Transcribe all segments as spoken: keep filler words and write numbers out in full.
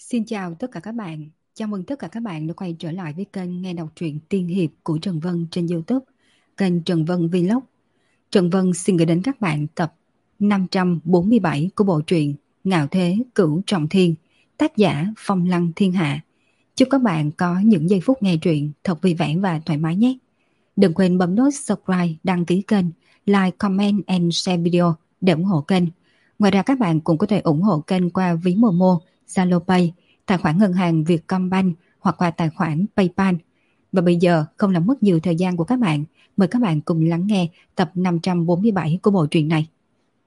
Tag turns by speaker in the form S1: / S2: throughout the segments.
S1: Xin chào tất cả các bạn. Chào mừng tất cả các bạn đã quay trở lại với kênh nghe đọc truyện tiên hiệp của Trần Vân trên YouTube, kênh Trần Vân Vlog. Trần Vân xin gửi đến các bạn tập năm trăm bốn mươi bảy của bộ truyện Ngạo Thế Cửu Trọng Thiên, tác giả Phong Lăng Thiên Hạ. Chúc các bạn có những giây phút nghe truyện thật vui vẻ và thoải mái nhé. Đừng quên bấm nút subscribe, đăng ký kênh, like, comment and share video để ủng hộ kênh. Ngoài ra các bạn cũng có thể ủng hộ kênh qua ví Momo, Zalo Pay, tài khoản ngân hàng Vietcombank hoặc qua tài khoản PayPal. Và bây giờ không làm mất nhiều thời gian của các bạn, mời các bạn cùng lắng nghe tập năm trăm bốn mươi bảy của bộ truyện này.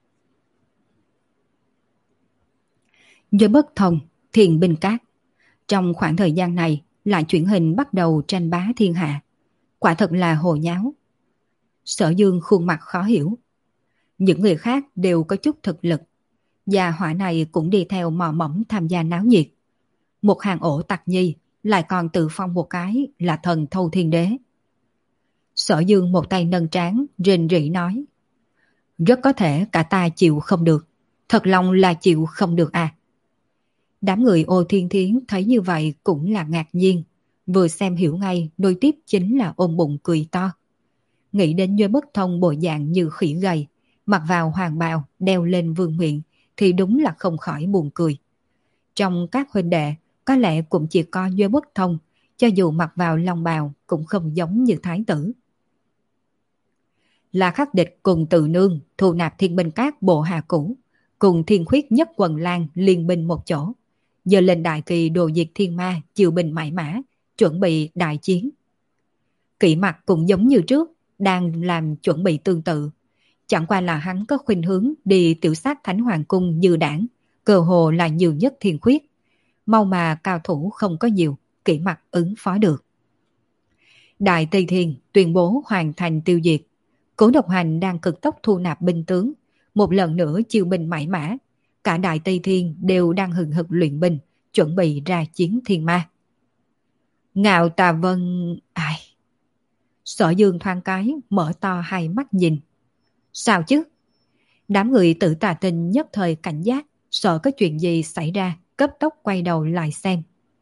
S1: Dưới bất thông, thiền binh cát. Trong khoảng thời gian này, lại chuyển hình bắt đầu tranh bá thiên hạ. Quả thật là hồ nháo. Sở Dương khuôn mặt khó hiểu. Những người khác đều có chút thực lực. Gia hỏa này cũng đi theo mò mẫm tham gia náo nhiệt. Một hàng ổ tặc nhi lại còn tự phong một cái là thần thâu thiên đế. Sở Dương một tay nâng trán rên rỉ nói: rất có thể cả ta chịu không được. Thật lòng là chịu không được à. Đám người Ô Thiên Thiến thấy như vậy cũng là ngạc nhiên. Vừa xem hiểu ngay đôi tiếp chính là ôm bụng cười to. Nghĩ đến Duy Bất Thông bộ dạng như khỉ gầy, mặc vào hoàng bào đeo lên vương miện thì đúng là không khỏi buồn cười. Trong các huynh đệ có lẽ cũng chỉ có Duy Bất Thông, cho dù mặc vào long bào cũng không giống như thái tử. Là Khắc Địch cùng Từ Nương thu nạp thiên binh các bộ hạ cũ, cùng Thiên Khuyết nhất quần lang liên binh một chỗ, giờ lên đại kỳ đồ diệt thiên ma, chiều binh mãi mã, chuẩn bị đại chiến. Kỷ Mặc cũng giống như trước, đang làm chuẩn bị tương tự. Chẳng qua là hắn có khuynh hướng đi tiểu sát Thánh Hoàng Cung như đảng, cơ hồ là nhiều nhất Thiên Khuyết. Mau mà cao thủ không có nhiều, Kỷ Mặc ứng phó được. Đại Tây Thiên tuyên bố hoàn thành tiêu diệt. Cố Độc Hành đang cực tốc thu nạp binh tướng, một lần nữa chiêu binh mãi mã. Cả Đại Tây Thiên đều đang hừng hực luyện binh, chuẩn bị ra chiến thiên ma. Ngạo Tà Vân... Ai... Sở Dương thoáng cái mở to hai mắt nhìn. Sao chứ? Đám người Tử Tà Tinh nhất thời cảnh giác, sợ có chuyện gì xảy ra, cấp tốc quay đầu lại xem.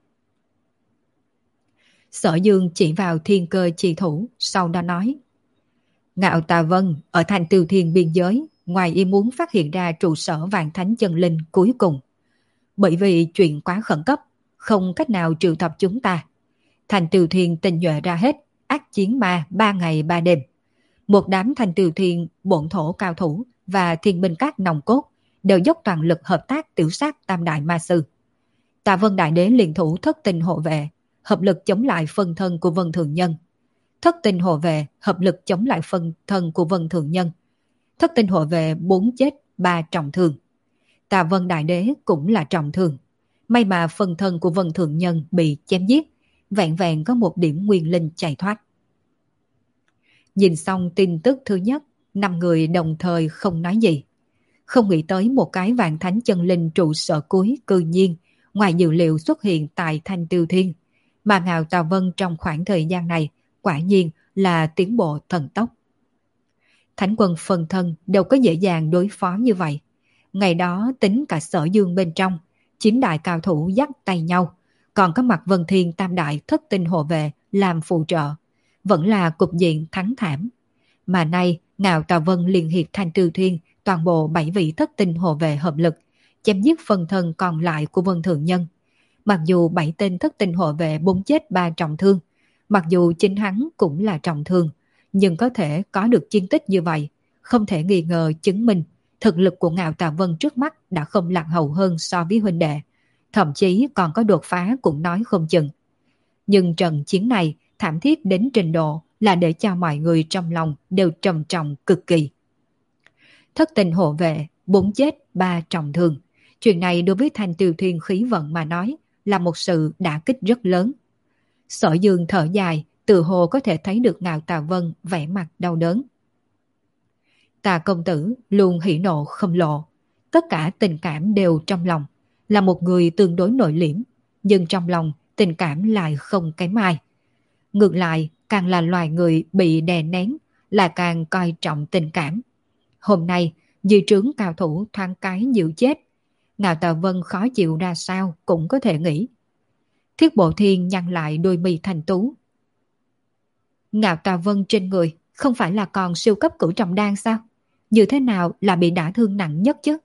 S1: Sở Dương chỉ vào thiên cơ chi thủ, sau đó nói: Ngạo Tà Vân ở thành Tiêu Thiên biên giới, ngoài ý muốn phát hiện ra trụ sở Vạn Thánh Chân Linh cuối cùng. Bởi vì chuyện quá khẩn cấp, không cách nào triệu tập chúng ta. Thành Tiêu Thiên tinh nhuệ ra hết, ác chiến ma ba ngày ba đêm. Một đám Thành Tiêu Thiên bổn thổ cao thủ và thiên binh các nòng cốt đều dốc toàn lực hợp tác tiểu sát tam đại ma sư. Tà Vân Đại Đế liên thủ thất tinh hộ vệ, hợp lực chống lại phân thân của Vân Thường Nhân. Thất tinh hộ vệ hợp lực chống lại phân thân của Vân Thường Nhân. Thất tinh hộ vệ bốn chết ba trọng thương. Tà Vân Đại Đế cũng là trọng thương. May mà phân thân của Vân Thường Nhân bị chém giết, vẹn vẹn có một điểm nguyên linh chạy thoát. Nhìn xong tin tức thứ nhất, năm người đồng thời không nói gì. Không nghĩ tới một cái Vạn Thánh Chân Linh trụ sở cuối cư nhiên ngoài dự liệu xuất hiện tại Thanh Tiêu Thiên, mà Ngạo Tà Vân trong khoảng thời gian này quả nhiên là tiến bộ thần tốc. Thánh quân phân thân đâu có dễ dàng đối phó như vậy. Ngày đó tính cả Sở Dương bên trong, chín đại cao thủ dắt tay nhau, còn có mặt Vân Thiên tam đại thất tinh hộ vệ làm phụ trợ, vẫn là cục diện thắng thảm. Mà nay Ngạo Tà Vân liên hiệp Thanh Tiêu Thiên toàn bộ bảy vị thất tinh hộ vệ hợp lực, chém giết phần thân còn lại của Vân Thường Nhân. Mặc dù bảy tên thất tinh hộ vệ bốn chết ba trọng thương, mặc dù chính hắn cũng là trọng thương, nhưng có thể có được chiến tích như vậy, không thể nghi ngờ chứng minh thực lực của Ngạo Tà Vân trước mắt đã không lạc hậu hơn so với huynh đệ, thậm chí còn có đột phá cũng nói không chừng. Nhưng trận chiến này thảm thiết đến trình độ là để cho mọi người trong lòng đều trầm trọng cực kỳ. Thất tình hộ vệ, bốn chết, ba trọng thương. Chuyện này đối với Thanh Tiêu Thiên khí vận mà nói là một sự đả kích rất lớn. Sở Dương thở dài, tự hồ có thể thấy được Ngạo Tà Vân vẻ mặt đau đớn. Tà công tử luôn hỉ nộ không lộ, tất cả tình cảm đều trong lòng, là một người tương đối nội liễm, nhưng trong lòng tình cảm lại không kém ai. Ngược lại, càng là loài người bị đè nén, là càng coi trọng tình cảm. Hôm nay, dư trướng cao thủ thoáng cái nhiều chết, Ngạo Tà Vân khó chịu ra sao cũng có thể nghĩ. Thiết Bộ Thiên nhăn lại đôi mi thành tú. Ngạo Tà Vân trên người không phải là còn siêu cấp cửu trọng đan sao? Như thế nào là bị đả thương nặng nhất chứ?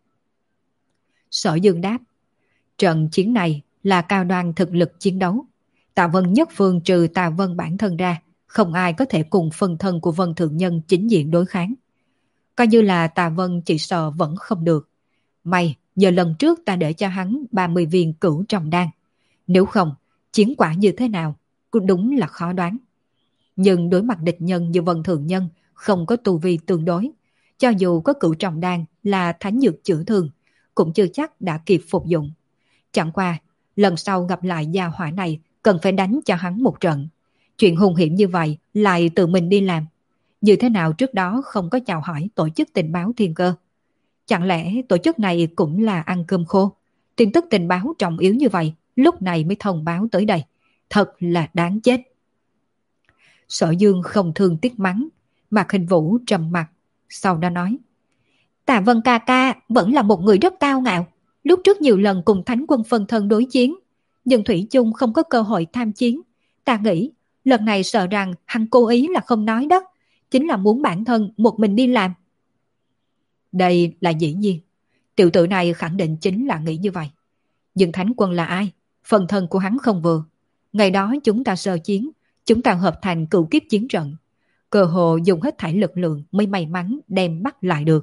S1: Sở Dương đáp, trận chiến này là cao đoan thực lực chiến đấu. Tạ Vân nhất phương trừ Tạ Vân bản thân ra, không ai có thể cùng phân thân của Vân Thượng Nhân chính diện đối kháng. Coi như là Tạ Vân chỉ sợ vẫn không được. May nhờ lần trước ta để cho hắn ba mươi viên cửu trọng đan. Nếu không, chiến quả như thế nào cũng đúng là khó đoán. Nhưng đối mặt địch nhân như Vân Thượng Nhân không có tu vi tương đối. Cho dù có cửu trọng đan là thánh dược chữa thương, cũng chưa chắc đã kịp phục dụng. Chẳng qua, lần sau gặp lại gia hỏa này cần phải đánh cho hắn một trận. Chuyện hung hiểm như vậy lại tự mình đi làm. Như thế nào trước đó không có chào hỏi tổ chức tình báo Thiên Cơ? Chẳng lẽ tổ chức này cũng là ăn cơm khô? Tin tức tình báo trọng yếu như vậy lúc này mới thông báo tới đây. Thật là đáng chết. Sở Dương không thương tiếc mắng. Mạc Hình Vũ trầm mặt. Sau đó nói, Tạ Vân ca ca vẫn là một người rất cao ngạo. Lúc trước nhiều lần cùng Thánh Quân phân thân đối chiến, nhưng Thủy chung không có cơ hội tham chiến. Ta nghĩ lần này sợ rằng hắn cố ý là không nói đó, chính là muốn bản thân một mình đi làm. Đây là dĩ nhiên. Tiểu tử này khẳng định chính là nghĩ như vậy. Nhưng Thánh Quân là ai? Phần thân của hắn không vừa. Ngày đó chúng ta sơ chiến, chúng ta hợp thành cựu kiếp chiến trận. Cơ hồ dùng hết thảy lực lượng mới may mắn đem bắt lại được.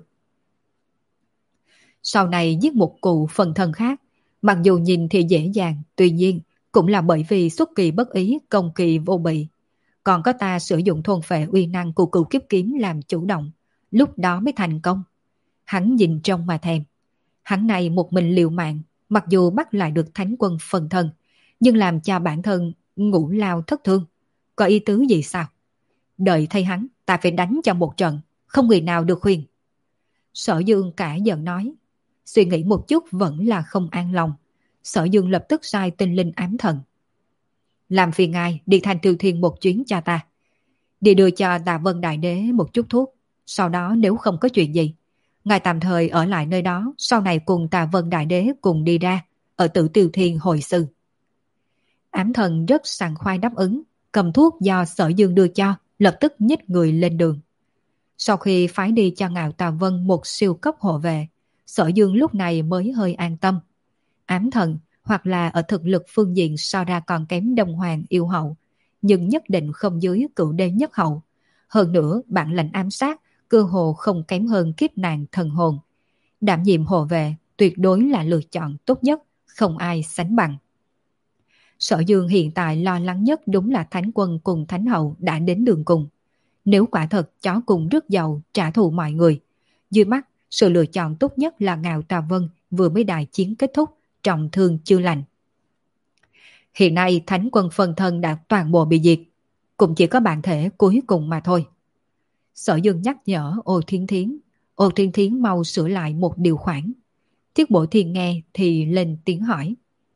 S1: Sau này giết một cụ phần thân khác, mặc dù nhìn thì dễ dàng, tuy nhiên cũng là bởi vì xuất kỳ bất ý, công kỳ vô bị. Còn có ta sử dụng thôn phệ uy năng của cựu kiếp kiếm làm chủ động, lúc đó mới thành công. Hắn nhìn trông mà thèm. Hắn này một mình liều mạng, mặc dù bắt lại được Thánh Quân phần thân, nhưng làm cho bản thân ngũ lao thất thương. Có ý tứ gì sao? Đợi thay hắn, ta phải đánh cho một trận, không người nào được khuyên. Sở Dương cả giận nói. Suy nghĩ một chút vẫn là không an lòng. Sở Dương lập tức sai tinh linh ám thần. Làm phiền ngài đi Thành Tiêu Thiên một chuyến cho ta. Đi đưa cho Tạ Vân Đại Đế một chút thuốc. Sau đó nếu không có chuyện gì, ngài tạm thời ở lại nơi đó, sau này cùng Tạ Vân Đại Đế cùng đi ra, ở Tử Tiêu Thiên hồi sư. Ám thần rất sảng khoái đáp ứng, cầm thuốc do Sở Dương đưa cho, lập tức nhích người lên đường. Sau khi phái đi cho Ngạo Tà Vân một siêu cấp hộ vệ, Sở Dương lúc này mới hơi an tâm. Ám thần hoặc là ở thực lực phương diện so ra còn kém Đông Hoàng yêu hậu, nhưng nhất định không dưới cựu đế nhất hậu. Hơn nữa bản lệnh ám sát cơ hồ không kém hơn kiếp nạn thần hồn. Đảm nhiệm hộ vệ tuyệt đối là lựa chọn tốt nhất, không ai sánh bằng. Sở Dương hiện tại lo lắng nhất đúng là Thánh Quân cùng Thánh Hậu đã đến đường cùng. Nếu quả thật chó cùng rước dầu trả thù mọi người, dưới mắt sự lựa chọn tốt nhất là Ngạo Tà Vân vừa mới đại chiến kết thúc, trọng thương chưa lành. Hiện nay Thánh Quân phân thân đã toàn bộ bị diệt, cũng chỉ có bản thể cuối cùng mà thôi. Sở Dương nhắc nhở Ô Thiên Thiến, Ô Thiên Thiến mau sửa lại một điều khoản. Thiết Bộ Thiên nghe thì lên tiếng hỏi.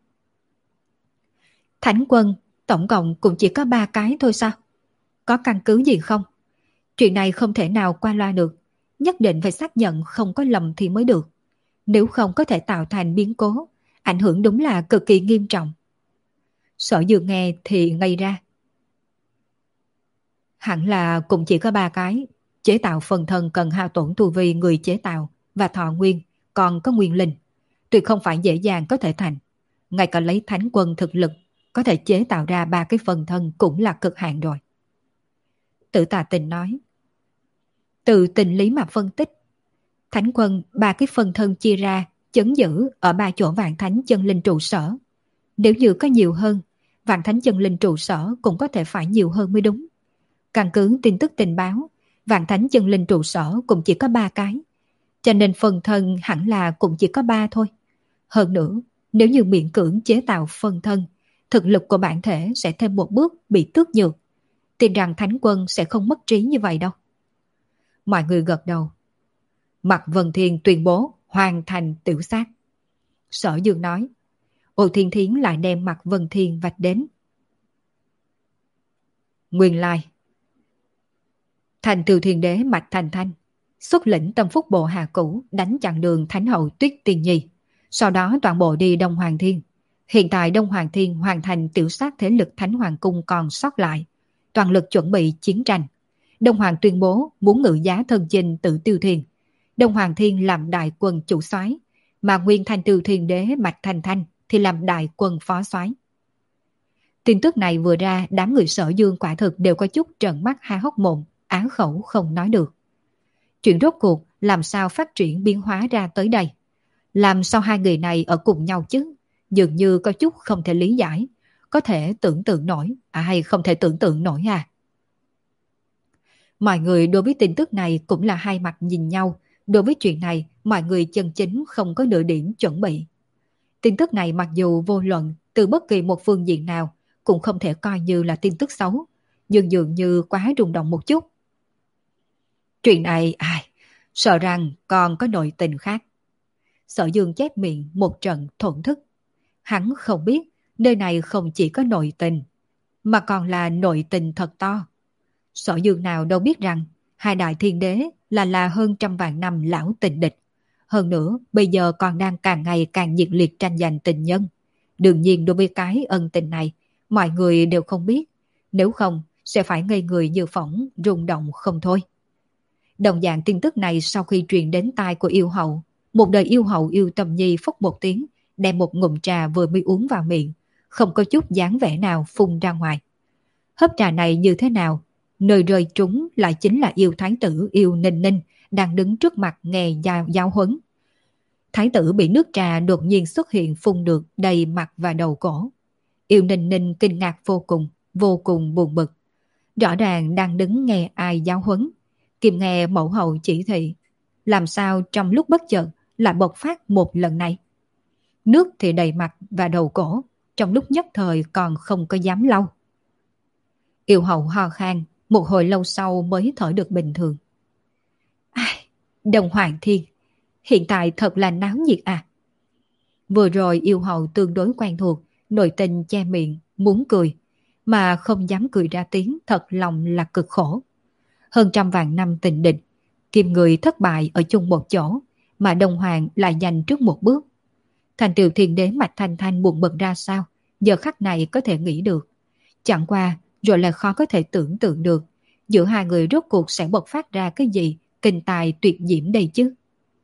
S1: Thánh Quân tổng cộng cũng chỉ có ba cái thôi sao? Có căn cứ gì không? Chuyện này không thể nào qua loa được, nhất định phải xác nhận không có lầm thì mới được. Nếu không có thể tạo thành biến cố, ảnh hưởng đúng là cực kỳ nghiêm trọng. Sở Dương nghe thì ngây ra. Hẳn là cũng chỉ có ba cái. Chế tạo phần thân cần hao tổn tu vi người chế tạo và thọ nguyên, còn có nguyên linh. Tuyệt không phải dễ dàng có thể thành. Ngay cả lấy Thánh Quân thực lực, có thể chế tạo ra ba cái phần thân cũng là cực hạn rồi. Tử Tà Tình nói. Từ tình lý mà phân tích, Thánh Quân ba cái phần thân chia ra chấn giữ ở ba chỗ Vạn Thánh chân linh trụ sở. Nếu như có nhiều hơn, Vạn Thánh chân linh trụ sở cũng có thể phải nhiều hơn mới đúng. Căn cứ tin tức tình báo, Vạn Thánh chân linh trụ sở cũng chỉ có ba cái, cho nên phần thân hẳn là cũng chỉ có ba thôi. Hơn nữa, nếu như miễn cưỡng chế tạo phần thân, thực lực của bản thể sẽ thêm một bước bị tước nhược. Tin rằng Thánh Quân sẽ không mất trí như vậy đâu. Mọi người gật đầu. Mạc Vân Thiên tuyên bố hoàn thành tiểu sát. Sở Dương nói. Ô Thiên Thiến lại đem Mạc Vân Thiên vạch đến. Nguyên lai Thành Tiêu Thiên Đế Mạch Thành Thanh xuất lĩnh Tâm Phúc Bộ Hạ Cũ đánh chặn đường Thánh Hậu Tuyết Tiên Nhi, Sau đó toàn bộ đi Đông Hoàng Thiên. Hiện tại Đông Hoàng Thiên hoàn thành tiểu sát thế lực Thánh Hoàng Cung còn sót lại, toàn lực chuẩn bị chiến tranh. Đông Hoàng tuyên bố muốn ngự giá thân chinh tự tiêu thiên. Đông Hoàng Thiên làm đại quân chủ soái, mà Nguyên Thanh Tiêu Thiên Đế Mạch Thanh Thanh thì làm đại quân phó soái. Tin tức này vừa ra, đám người Sở Dương quả thực đều có chút trợn mắt há hốc mồm, á khẩu không nói được. Chuyện rốt cuộc làm sao phát triển biến hóa ra tới đây? Làm sao hai người này ở cùng nhau chứ? Dường như có chút không thể lý giải, có thể tưởng tượng nổi, à hay không thể tưởng tượng nổi à? Mọi người đối với tin tức này cũng là hai mặt nhìn nhau. Đối với chuyện này, mọi người chân chính không có nửa điểm chuẩn bị. Tin tức này mặc dù vô luận từ bất kỳ một phương diện nào cũng không thể coi như là tin tức xấu, nhưng dường như quá rung động một chút. Chuyện này, ai, sợ rằng còn có nội tình khác. Sở Dương chép miệng một trận thổn thức. Hắn không biết nơi này không chỉ có nội tình, mà còn là nội tình thật to. Sở Dương nào đâu biết rằng hai đại thiên đế là là hơn trăm vạn năm lão tình địch. Hơn nữa bây giờ còn đang càng ngày càng nhiệt liệt tranh giành tình nhân. Đương nhiên đối với cái ân tình này mọi người đều không biết, nếu không sẽ phải ngây người như phỏng, rung động không thôi. Đồng dạng tin tức này sau khi truyền đến tai của yêu hậu, một đời yêu hậu Yêu Tâm Nhi phúc một tiếng, đem một ngụm trà vừa mới uống vào miệng, không có chút dáng vẻ nào phun ra ngoài. Hớp trà này như thế nào? Nơi rơi trúng lại chính là yêu thái tử Yêu Ninh Ninh đang đứng trước mặt nghe giao, giao huấn. Thái tử bị nước trà đột nhiên xuất hiện phun được đầy mặt và đầu cổ. Yêu Ninh Ninh kinh ngạc vô cùng, vô cùng buồn bực. Rõ ràng đang đứng nghe ai giáo huấn, kìm nghe mẫu hậu chỉ thị, làm sao trong lúc bất chợt lại bộc phát một lần này. Nước thì đầy mặt và đầu cổ, trong lúc nhất thời còn không có dám lau. Yêu hậu ho khan, một hồi lâu sau mới thở được bình thường. Ai, Đông Hoàng Thiên, hiện tại thật là náo nhiệt à. Vừa rồi yêu hậu tương đối quen thuộc, nội tình che miệng, muốn cười, mà không dám cười ra tiếng, thật lòng là cực khổ. Hơn trăm vạn năm tình địch, kim người thất bại ở chung một chỗ, mà Đông Hoàng lại giành trước một bước. Thành Tựu Thiên Đế Mạch Thanh Thanh buồn bực ra sao, giờ khắc này có thể nghĩ được. Chẳng qua rồi là khó có thể tưởng tượng được giữa hai người rốt cuộc sẽ bộc phát ra cái gì kinh tài tuyệt diễm đây chứ.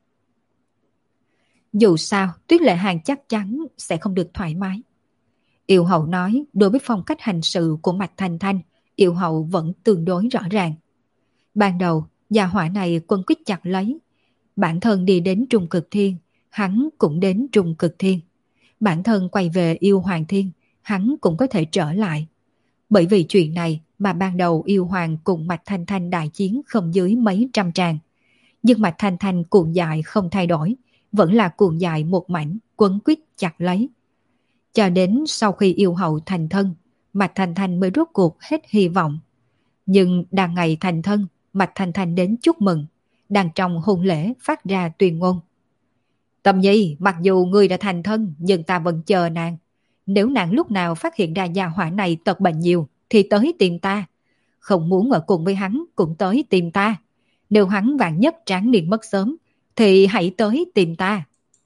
S1: Dù sao Tuyết Lệ Hàn chắc chắn sẽ không được thoải mái. Yêu hậu nói, đối với phong cách hành sự của Mạch Thanh Thanh, yêu hậu vẫn tương đối rõ ràng. Ban đầu gia hỏa này quân quyết chặt lấy, bản thân đi đến Trung Cực Thiên, hắn cũng đến Trung Cực Thiên. Bản thân quay về Yêu Hoàng Thiên, hắn cũng có thể trở lại. Bởi vì chuyện này mà ban đầu Yêu Hoàng cùng Mạch Thanh Thanh đại chiến không dưới mấy trăm tràng. Nhưng Mạch Thanh Thanh cuồng dại không thay đổi, vẫn là cuồng dại một mảnh, quấn quýt chặt lấy. Cho đến sau khi yêu hậu thành thân, Mạch Thanh Thanh mới rốt cuộc hết hy vọng. Nhưng đang ngày thành thân, Mạch Thanh Thanh đến chúc mừng, đang trong hôn lễ phát ra tuyên ngôn. Tâm Nhi, mặc dù ngươi đã thành thân, nhưng ta vẫn chờ nàng. Nếu nàng lúc nào phát hiện ra gia hỏa này tật bệnh nhiều, thì tới tìm ta. Không muốn ở cùng với hắn, cũng tới tìm ta. Nếu hắn vạn nhất tráng niên mất sớm, thì hãy tới tìm ta.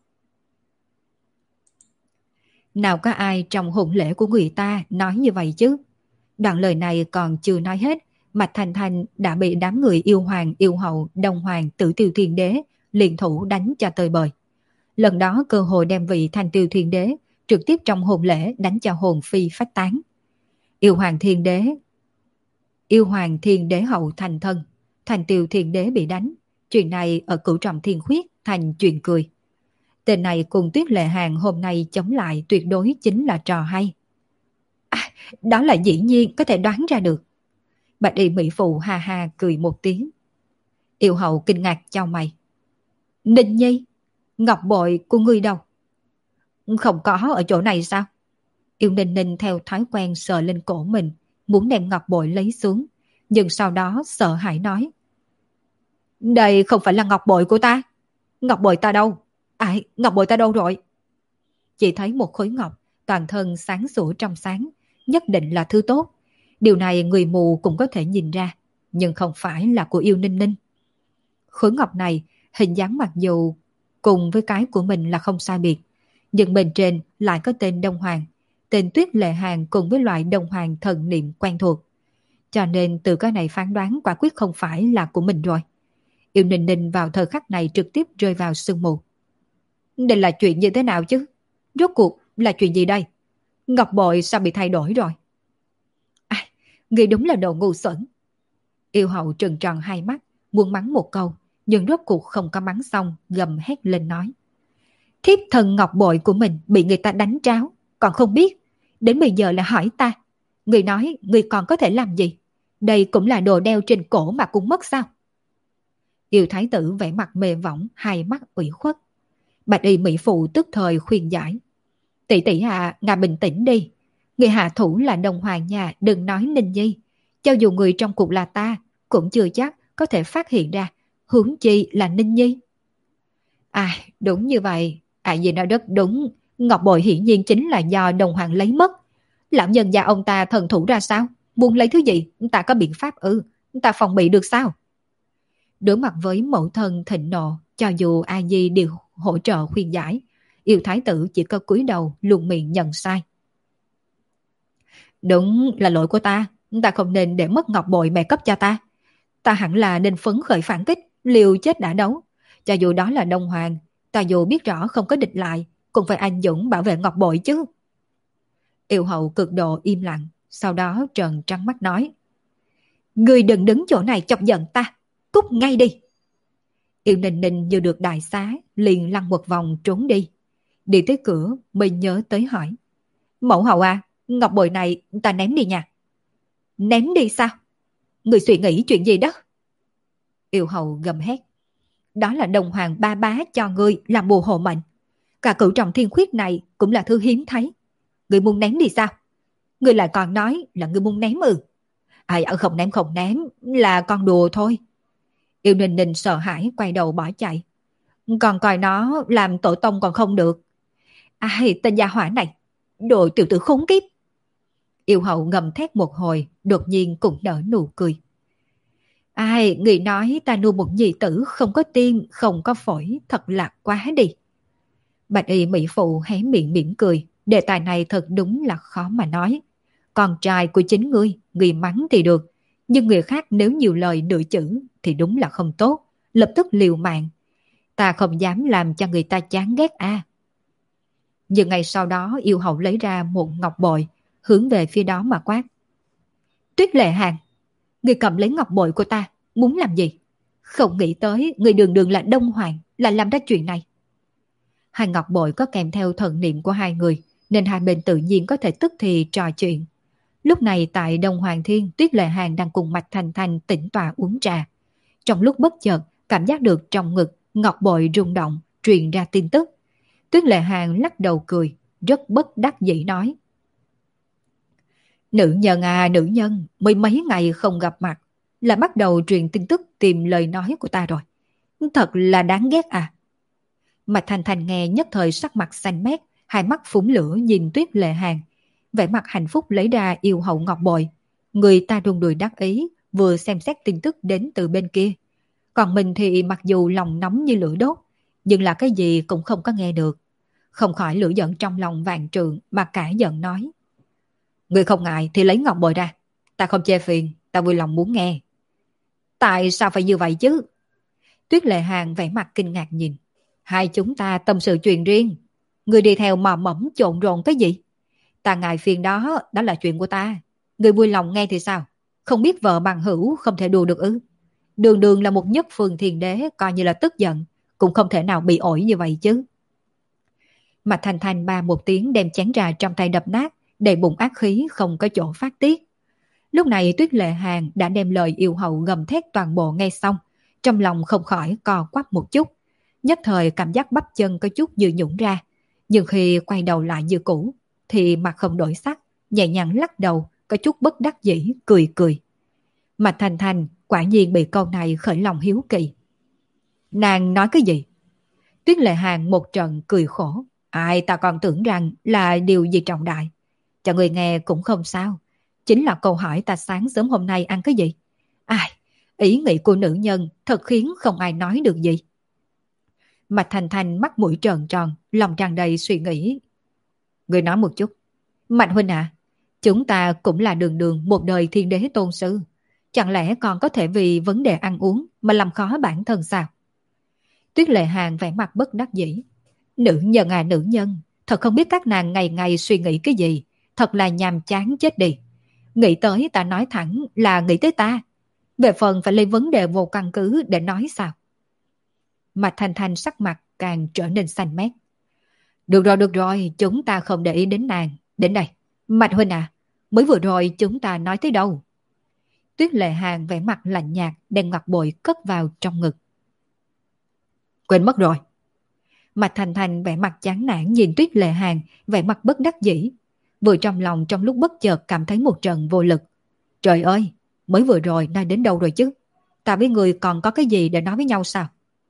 S1: Nào có ai trong hôn lễ của người ta nói như vậy chứ? Đoạn lời này còn chưa nói hết, Mạch Thanh Thanh đã bị đám người yêu hoàng, yêu hậu, đông hoàng, tử tiêu thiên đế liên thủ đánh cho tơi bời. Lần đó cơ hội đem vị Thanh Tiêu Thiên Đế trực tiếp trong hôn lễ đánh cho hồn phi phách tán. Yêu Hoàng Thiên Đế Yêu Hoàng Thiên Đế hậu thành thân, Thanh Tiêu Thiên Đế bị đánh. Chuyện này ở Cửu Trọng Thiên Khuyết thành chuyện cười. Tên này cùng Tuyết Lệ Hàn hôm nay chống lại tuyệt đối chính là trò hay. À, đó là dĩ nhiên có thể đoán ra được. Bạch y mỹ phụ ha ha cười một tiếng. Yêu hậu kinh ngạc chau mày. Ninh Nhi, ngọc bội của ngươi đâu? Không có ở chỗ này sao? Yêu Ninh Ninh theo thói quen sờ lên cổ mình, muốn đem ngọc bội lấy xuống, nhưng sau đó sợ hãi nói. Đây không phải là ngọc bội của ta. Ngọc bội ta đâu? Ai, ngọc bội ta đâu rồi? Chỉ thấy một khối ngọc, toàn thân sáng sủa trong sáng, nhất định là thứ tốt. Điều này người mù cũng có thể nhìn ra, nhưng không phải là của Yêu Ninh Ninh. Khối ngọc này, hình dáng mặc dù cùng với cái của mình là không sai biệt, Nhưng bên trên lại có tên Đông Hoàng, tên Tuyết Lệ Hàng cùng với loại Đông Hoàng thần niệm quen thuộc. Cho nên từ cái này phán đoán quả quyết không phải là của mình rồi. Yêu Ninh Ninh vào thời khắc này trực tiếp rơi vào sương mù. Đây là chuyện như thế nào chứ? Rốt cuộc là chuyện gì đây? Ngọc bội sao bị thay đổi rồi? À, ngươi đúng là đồ ngu xuẩn. Yêu hậu trừng tròn hai mắt, muốn mắng một câu, nhưng rốt cuộc không có mắng xong, gầm hét lên nói. Thiếp thần ngọc bội của mình bị người ta đánh tráo, còn không biết. Đến bây giờ là hỏi ta. Người nói người còn có thể làm gì? Đây cũng là đồ đeo trên cổ mà cũng mất sao? Yêu thái tử vẻ mặt mê võng, hai mắt ủy khuất. Bạch y mỹ phụ tức thời khuyên giải. Tỷ tỷ à, ngài bình tĩnh đi. Người hạ thủ là Đông Hoàng nhà, đừng nói Ninh Nhi. Cho dù người trong cuộc là ta, cũng chưa chắc có thể phát hiện ra, huống chi là Ninh Nhi. À, đúng như vậy. À gì nói rất đúng. Ngọc bội hiển nhiên chính là do Đông Hoàng lấy mất. Lão nhân gia ông ta thần thủ ra sao? Muốn lấy thứ gì? Ta có biện pháp ư? Ta phòng bị được sao? Đối mặt với mẫu thân thịnh nộ, cho dù A Di đều hỗ trợ khuyên giải, Yêu thái tử chỉ có cúi đầu luôn miệng nhận sai. Đúng là lỗi của ta. Ta không nên để mất ngọc bội mẹ cấp cho ta. Ta hẳn là nên phấn khởi phản kích, liều chết đã đấu. Cho dù đó là Đông Hoàng, ta dù biết rõ không có địch lại, cũng phải anh dũng bảo vệ ngọc bội chứ. Yêu hậu cực độ im lặng, sau đó trợn trắng mắt nói. Ngươi đừng đứng chỗ này chọc giận ta, cút ngay đi. Yêu Ninh Ninh như được đại xá, liền lăn một vòng trốn đi. Đi tới cửa mới nhớ tới hỏi. Mẫu hậu à, ngọc bội này ta ném đi nha. Ném đi sao? Người suy nghĩ chuyện gì đó? Yêu hậu gầm hét. Đó là Đông Hoàng ba bá cho ngươi làm bùa hộ mệnh. Cả cửu trọng thiên khuyết này cũng là thứ hiếm thấy. Ngươi muốn ném đi sao? Ngươi lại còn nói là ngươi muốn ném ư? Ai ở không ném không ném, là con đùa thôi. Yêu Ninh Ninh sợ hãi quay đầu bỏ chạy. Còn coi nó làm tổ tông còn không được. Ai tên gia hỏa này, đồ tiểu tử khốn kiếp. Yêu hậu ngầm thét một hồi, đột nhiên cũng nở nụ cười. Ai, người nói ta nuôi một nhi tử không có tim, không có phổi, thật là quá đi. Bạch y mỹ phụ hé miệng mỉm cười, đề tài này thật đúng là khó mà nói. Con trai của chính ngươi, người mắng thì được, nhưng người khác nếu nhiều lời nửa chữ thì đúng là không tốt, lập tức liều mạng. Ta không dám làm cho người ta chán ghét a. À. Nhưng ngày sau đó yêu hậu lấy ra một ngọc bội, hướng về phía đó mà quát. Tuyết Lệ Hàng, người cầm lấy ngọc bội của ta, muốn làm gì? Không nghĩ tới người đường đường là Đông Hoàng, là làm ra chuyện này. Hai ngọc bội có kèm theo thần niệm của hai người, nên hai bên tự nhiên có thể tức thì trò chuyện. Lúc này tại Đông Hoàng Thiên, Tuyết Lệ Hàng đang cùng Mạch Thành Thành tĩnh tọa uống trà. Trong lúc bất chợt, cảm giác được trong ngực ngọc bội rung động, truyền ra tin tức. Tuyết Lệ Hàng lắc đầu cười, rất bất đắc dĩ nói. Nữ nhân à, nữ nhân, mới mấy ngày không gặp mặt, là bắt đầu truyền tin tức tìm lời nói của ta rồi. Thật là đáng ghét à. Mạch Thành Thành nghe nhất thời sắc mặt xanh mét, hai mắt phúng lửa nhìn Tuyết Lệ Hàng. Vẻ mặt hạnh phúc lấy ra yêu hậu ngọc bội. Người ta đung đùi đắc ý, vừa xem xét tin tức đến từ bên kia. Còn mình thì mặc dù lòng nóng như lửa đốt, nhưng là cái gì cũng không có nghe được. Không khỏi lửa giận trong lòng vạn trượng mà cả giận nói. Người không ngại thì lấy ngọc bội ra. Ta không chê phiền, ta vui lòng muốn nghe. Tại sao phải như vậy chứ? Tuyết Lệ Hàng vẻ mặt kinh ngạc nhìn. Hai chúng ta tâm sự chuyện riêng. Người đi theo mò mẫm trộn rộn cái gì? Ta ngại phiền đó, đó là chuyện của ta. Người vui lòng nghe thì sao? Không biết vợ bằng hữu không thể đùa được ư? Đường đường là một nhất phương thiền đế, coi như là tức giận, cũng không thể nào bị ổi như vậy chứ. Mạch Thành Thành ba một tiếng đem chén trà trong tay đập nát, đầy bụng ác khí không có chỗ phát tiết. Lúc này Tuyết Lệ Hàng đã đem lời yêu hậu gầm thét toàn bộ nghe xong, trong lòng không khỏi co quắp một chút, nhất thời cảm giác bắp chân có chút như nhũn ra, nhưng khi quay đầu lại như cũ thì mặt không đổi sắc, nhẹ nhàng lắc đầu, có chút bất đắc dĩ cười cười. Mạch Thành Thành quả nhiên bị câu này khởi lòng hiếu kỳ. Nàng nói cái gì? Tuyết Lệ Hàng một trận cười khổ. Ai, ta còn tưởng rằng là điều gì trọng đại. Cho người nghe cũng không sao. Chính là câu hỏi ta sáng sớm hôm nay ăn cái gì. Ai, ý nghĩ của nữ nhân thật khiến không ai nói được gì. Mạch Thành Thành mắt mũi tròn tròn, lòng tràn đầy suy nghĩ. Người nói một chút. Mạnh huynh à, chúng ta cũng là đường đường một đời thiên đế tôn sư. Chẳng lẽ còn có thể vì vấn đề ăn uống mà làm khó bản thân sao? Tuyết Lệ Hàng vẻ mặt bất đắc dĩ. Nữ nhân à nữ nhân, thật không biết các nàng ngày ngày suy nghĩ cái gì. Thật là nhàm chán chết đi. Nghĩ tới ta nói thẳng là nghĩ tới ta. Về phần phải lấy vấn đề vô căn cứ để nói sao? Mạch Thành Thành sắc mặt càng trở nên xanh mét. Được rồi, được rồi, chúng ta không để ý đến nàng. Đến đây, Mạch huynh à, mới vừa rồi chúng ta nói tới đâu? Tuyết Lệ Hàng vẻ mặt lạnh nhạt, đem ngọc bội cất vào trong ngực. Quên mất rồi. Mạch Thành Thành vẻ mặt chán nản nhìn Tuyết Lệ Hàng, vẻ mặt bất đắc dĩ. Vừa trong lòng trong lúc bất chợt cảm thấy một trận vô lực. Trời ơi, mới vừa rồi nói đến đâu rồi chứ? Ta với người còn có cái gì để nói với nhau sao?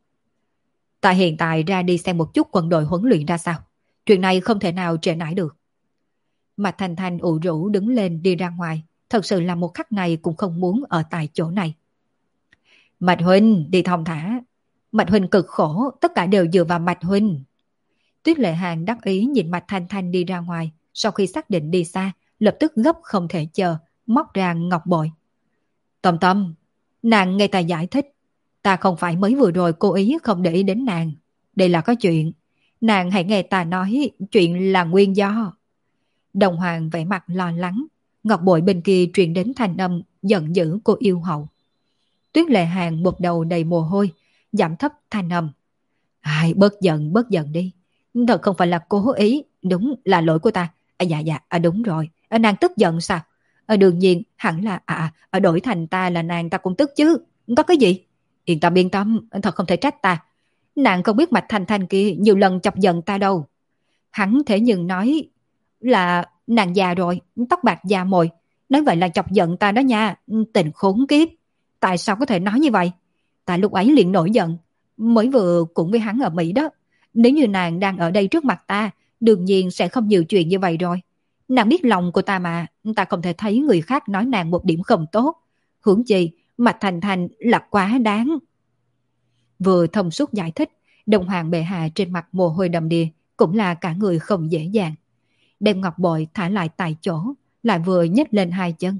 S1: Ta hiện tại ra đi xem một chút quân đội huấn luyện ra sao. Chuyện này không thể nào trễ nải được. Mạch Thành Thành ủ rũ đứng lên đi ra ngoài. Thật sự là một khắc này cũng không muốn ở tại chỗ này. Mạch huynh đi thong thả. Mạch huynh cực khổ, tất cả đều dựa vào Mạch huynh. Tuyết Lệ Hàng đắc ý nhìn Mạch Thành Thành đi ra ngoài. Sau khi xác định đi xa, lập tức gấp không thể chờ, móc ra ngọc bội. Tâm Tâm, nàng nghe ta giải thích. Ta không phải mới vừa rồi cố ý không để ý đến nàng. Đây là có chuyện. Nàng hãy nghe ta nói chuyện là nguyên do. Đồng Hoàng vẻ mặt lo lắng. Ngọc bội bên kia truyền đến thanh âm giận dữ của yêu hậu. Tuyết Lệ Hàng một đầu đầy mồ hôi, giảm thấp thanh âm. Ai, bớt giận, bớt giận đi. Thật không phải là cố ý, đúng là lỗi của ta. À, dạ dạ, à, đúng rồi. À, nàng tức giận sao? À, đương nhiên, hẳn là à, à, đổi thành ta là nàng ta cũng tức chứ. Có cái gì? Yên tâm yên tâm, thật không thể trách ta. Nàng không biết Mạch Thành Thành kia nhiều lần chọc giận ta đâu. Hắn thế nhưng nói là nàng già rồi, tóc bạc già mồi. Nói vậy là chọc giận ta đó nha, tình khốn kiếp. Tại sao có thể nói như vậy? Ta lúc ấy liền nổi giận, mới vừa cũng với hắn ở Mỹ đó. Nếu như nàng đang ở đây trước mặt ta, đương nhiên sẽ không nhiều chuyện như vậy rồi. Nàng biết lòng của ta mà, ta không thể thấy người khác nói nàng một điểm không tốt. Huống chi, Mạch Thành Thành là quá đáng. Vừa thông suốt giải thích, Đồng Hoàng bệ hạ trên mặt mồ hôi đầm đìa, cũng là cả người không dễ dàng. Đem ngọc bội thả lại tại chỗ, lại vừa nhấc lên hai chân.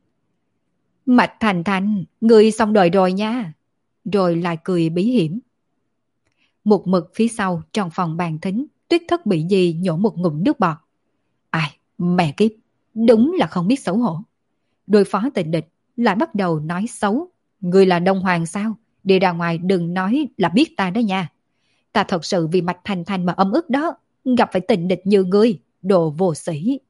S1: Mạch Thành Thành, người xong đời rồi nha. Rồi lại cười bí hiểm. Một mực phía sau trong phòng bàn thính, Tuyết Thất bị gì nhổ một ngụm nước bọt. Ai, mẹ kiếp, đúng là không biết xấu hổ. Đối phó tình địch lại bắt đầu nói xấu. Người là Đông Hoàng sao? Đi ra ngoài đừng nói là biết ta đó nha. Ta thật sự vì Mạch Thành Thành mà ấm ức đó. Gặp phải tình địch như ngươi, đồ vô sĩ.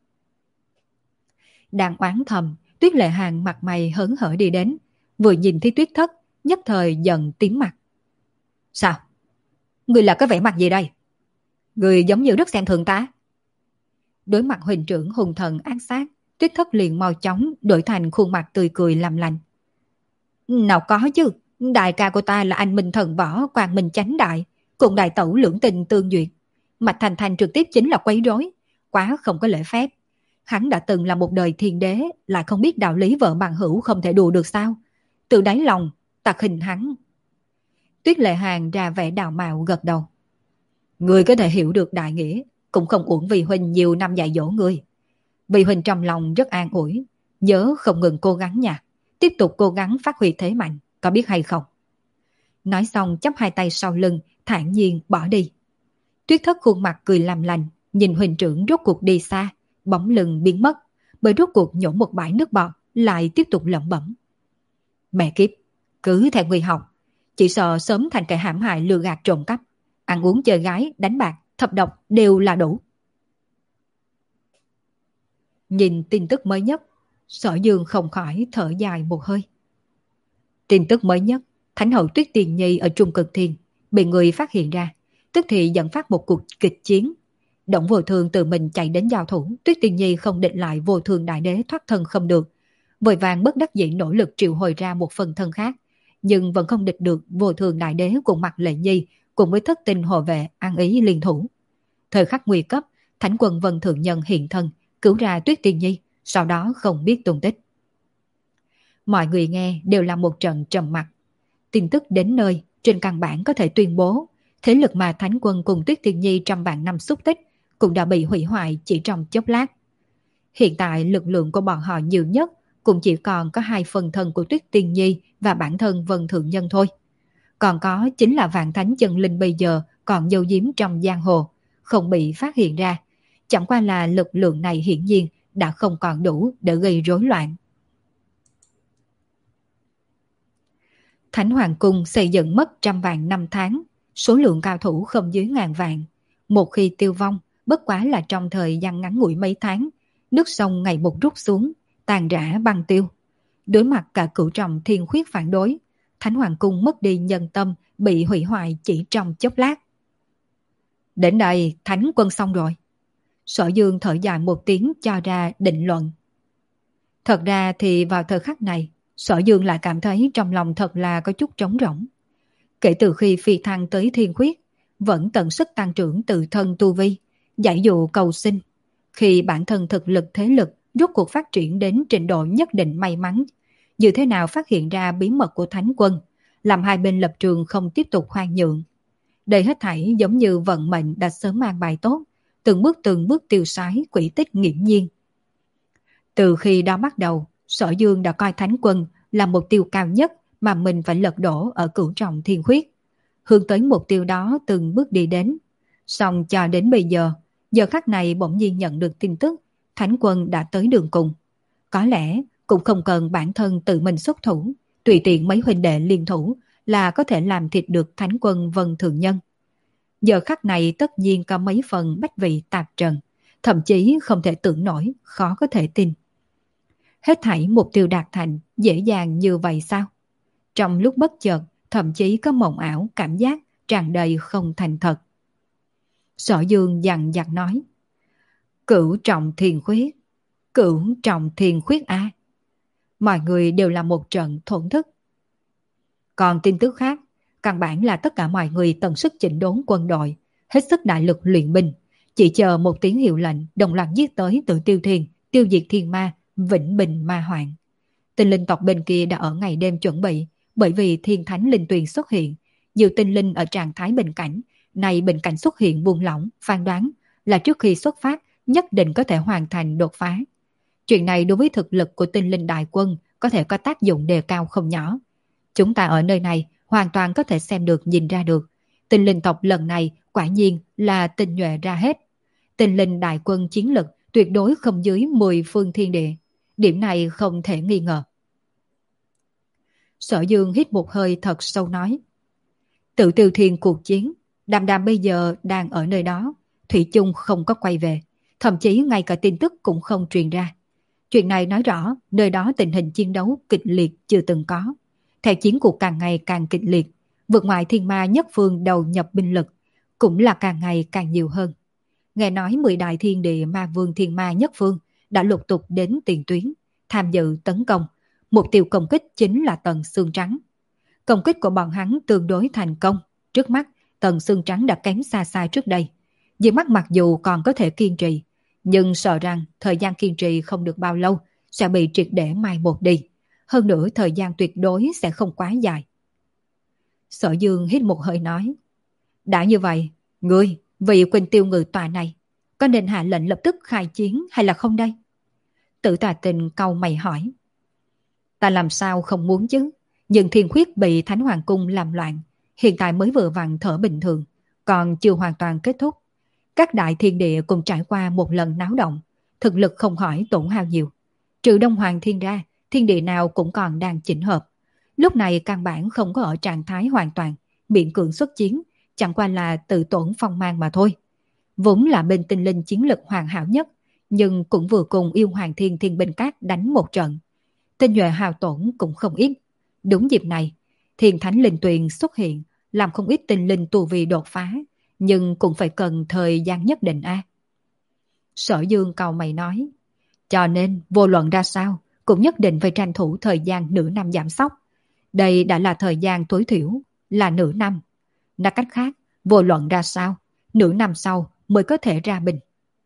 S1: Đang oán thầm, Tuyết Lệ Hàng mặt mày hớn hở đi đến. Vừa nhìn thấy Tuyết Thất, nhất thời giận tím mặt. Sao? Ngươi là cái vẻ mặt gì đây? Ngươi giống như rất xem thường ta. Đối mặt huynh trưởng hùng thần ác sát, Tuyết Thất liền mau chóng đổi thành khuôn mặt tươi cười làm lành. Nào có chứ, đại ca của ta là anh minh thần võ Quang Minh Chánh Đại, cùng đại tẩu lưỡng tình tương duyệt. Mạch Thành Thành trực tiếp chính là quấy rối, quá không có lễ phép. Hắn đã từng là một đời thiên đế, lại không biết đạo lý vợ bằng hữu không thể đùa được sao? Từ đáy lòng, ta khinh hắn. Tuyết Lệ Hàng ra vẻ đào mạo gật đầu. Ngươi có thể hiểu được đại nghĩa, cũng không uổng vì huynh nhiều năm dạy dỗ ngươi. Vì huynh trong lòng rất an ủi, nhớ không ngừng cố gắng nha, tiếp tục cố gắng phát huy thế mạnh, có biết hay không? Nói xong chắp hai tay sau lưng, thản nhiên bỏ đi. Tuyết Thất khuôn mặt cười làm lành, nhìn huynh trưởng rốt cuộc đi xa, bóng lưng biến mất, bởi rốt cuộc nhổ một bãi nước bọt, lại tiếp tục lẩm bẩm. Mẹ kiếp, cứ theo người học, chỉ sợ sớm thành kẻ hãm hại lừa gạt trộm cắp, ăn uống chơi gái, đánh bạc, thập độc đều là đủ. Nhìn tin tức mới nhất, Sở Dương không khỏi thở dài một hơi. Tin tức mới nhất, Thánh hậu Tuyết Tiền Nhi ở Trung Cực Thiên bị người phát hiện ra, tức thì dẫn phát một cuộc kịch chiến. Động Vô Thường tự mình chạy đến giao thủ, Tuyết Tiền Nhi không địch lại Vô Thường Đại Đế thoát thân không được, vội vàng bất đắc dĩ nỗ lực triệu hồi ra một phần thân khác, nhưng vẫn không địch được Vô Thường Đại Đế cùng Mặt Lệ Nhi cùng với thất tinh hộ vệ ăn ý liên thủ. Thời khắc nguy cấp, Thánh quân Vân Thượng Nhân hiện thân, cứu ra Tuyết Tiên Nhi, sau đó không biết tung tích. Mọi người nghe đều là một trận trầm mặc. Tin tức đến nơi, trên căn bản có thể tuyên bố, Thế lực mà Thánh Quân cùng Tuyết Tiên Nhi trăm vạn năm xúc tích cũng đã bị hủy hoại chỉ trong chốc lát. Hiện tại lực lượng của bọn họ nhiều nhất cũng chỉ còn có hai phần thân của Tuyết Tiên Nhi và bản thân Vân Thượng Nhân thôi. Còn có chính là vạn thánh chân linh bây giờ còn giấu giếm trong giang hồ, không bị phát hiện ra. Chẳng qua là lực lượng này hiển nhiên đã không còn đủ để gây rối loạn. Thánh Hoàng Cung xây dựng mất trăm vạn năm tháng, số lượng cao thủ không dưới ngàn vạn. Một khi tiêu vong, bất quá là trong thời gian ngắn ngủi mấy tháng, nước sông ngày một rút xuống, tàn rã băng tiêu. Đối mặt cả cửu trọng thiên khuyết phản đối, Thánh Hoàng Cung mất đi nhân tâm, bị hủy hoại chỉ trong chốc lát. Đến đây, Thánh Quân xong rồi. Sở Dương thở dài một tiếng cho ra định luận. Thật ra thì vào thời khắc này, Sở Dương lại cảm thấy trong lòng thật là có chút trống rỗng. Kể từ khi phi thăng tới thiên khuyết, vẫn tận sức tăng trưởng tự thân tu vi, giải dụ cầu sinh. Khi bản thân thực lực thế lực rốt cuộc phát triển đến trình độ nhất định may mắn, như thế nào phát hiện ra bí mật của Thánh Quân, làm hai bên lập trường không tiếp tục khoan nhượng. Đây hết thảy giống như vận mệnh đã sớm an bài tốt, từng bước từng bước tiêu sái quỹ tích nghiễm nhiên. Từ khi đó bắt đầu, Sở Dương đã coi Thánh Quân là mục tiêu cao nhất mà mình phải lật đổ ở cửu trọng thiên khuyết. Hướng tới mục tiêu đó từng bước đi đến. Xong cho đến bây giờ, giờ khắc này bỗng nhiên nhận được tin tức Thánh Quân đã tới đường cùng. Có lẽ cũng không cần bản thân tự mình xuất thủ, tùy tiện mấy huynh đệ liên thủ là có thể làm thịt được Thánh Quân Vân Thượng Nhân. Giờ khắc này tất nhiên có mấy phần bách vị tạp trần, thậm chí không thể tưởng nổi, khó có thể tin. Hết thảy mục tiêu đạt thành dễ dàng như vậy sao? Trong lúc bất chợt, thậm chí có mộng ảo cảm giác tràn đầy không thành thật. Sở Dương dằn dặt nói, cửu trọng thiên khuyết, cửu trọng thiên khuyết a. Mọi người đều là một trận thổn thức. Còn tin tức khác, căn bản là tất cả mọi người tận sức chỉnh đốn quân đội, hết sức đại lực luyện binh, chỉ chờ một tiếng hiệu lệnh đồng loạt giết tới Tử Tiêu Thiên, tiêu diệt thiên ma, vĩnh bình ma hoạn. Tinh linh tộc bên kia đã ở ngày đêm chuẩn bị, bởi vì thiên thánh linh tuyền xuất hiện, nhiều tinh linh ở trạng thái bình cảnh, này bình cảnh xuất hiện buông lỏng, phán đoán là trước khi xuất phát nhất định có thể hoàn thành đột phá. Chuyện này đối với thực lực của tinh linh đại quân có thể có tác dụng đề cao không nhỏ. Chúng ta ở nơi này hoàn toàn có thể xem được nhìn ra được. Tinh linh tộc lần này quả nhiên là tinh nhuệ ra hết. Tinh linh đại quân chiến lực tuyệt đối không dưới mười phương thiên địa. Điểm này không thể nghi ngờ. Sở Dương hít một hơi thật sâu nói. Tự Tiêu Thiên cuộc chiến, Đàm Đàm bây giờ đang ở nơi đó, thủy chung không có quay về, thậm chí ngay cả tin tức cũng không truyền ra. Chuyện này nói rõ nơi đó tình hình chiến đấu kịch liệt chưa từng có. Theo chiến cuộc càng ngày càng kịch liệt, vượt ngoài thiên ma nhất phương đầu nhập binh lực cũng là càng ngày càng nhiều hơn. Nghe nói mười đại thiên địa ma vương thiên ma nhất phương đã lục tục đến tiền tuyến, tham dự tấn công. Mục tiêu công kích chính là Tần Xương Trắng. Công kích của bọn hắn tương đối thành công. Trước mắt, Tần Xương Trắng đã kém xa xa trước đây. Dưới mắt mặc dù còn có thể kiên trì, nhưng sợ rằng thời gian kiên trì không được bao lâu sẽ bị triệt để mai một đi. Hơn nữa thời gian tuyệt đối sẽ không quá dài. Sở Dương hít một hơi nói. Đã như vậy, ngươi, vị Quỳnh Tiêu Ngự tọa này, có nên hạ lệnh lập tức khai chiến hay là không đây? Tử Tà Tình cau mày hỏi. Ta làm sao không muốn chứ, nhưng thiên khuyết bị Thánh Hoàng Cung làm loạn, hiện tại mới vừa vặn thở bình thường, còn chưa hoàn toàn kết thúc. Các đại thiên địa cùng trải qua một lần náo động, thực lực không khỏi tổn hao nhiều. Trừ Đông Hoàng Thiên ra, thiên địa nào cũng còn đang chỉnh hợp. Lúc này căn bản không có ở trạng thái hoàn toàn, miễn cưỡng xuất chiến, chẳng qua là tự tổn phong mang mà thôi. Vốn là bên tinh linh chiến lực hoàn hảo nhất, nhưng cũng vừa cùng yêu Hoàng Thiên Thiên Binh Các đánh một trận. Tinh nhuệ hao tổn cũng không ít. Đúng dịp này, Thiên Thánh Linh Tuyền xuất hiện, làm không ít tinh linh tu vi đột phá, nhưng cũng phải cần thời gian nhất định a. À. Sở Dương cau mày nói, cho nên vô luận ra sao, cũng nhất định phải tranh thủ thời gian nửa năm giảm sóc. Đây đã là thời gian tối thiểu, là nửa năm. Nói cách khác, vô luận ra sao, nửa năm sau mới có thể ra binh.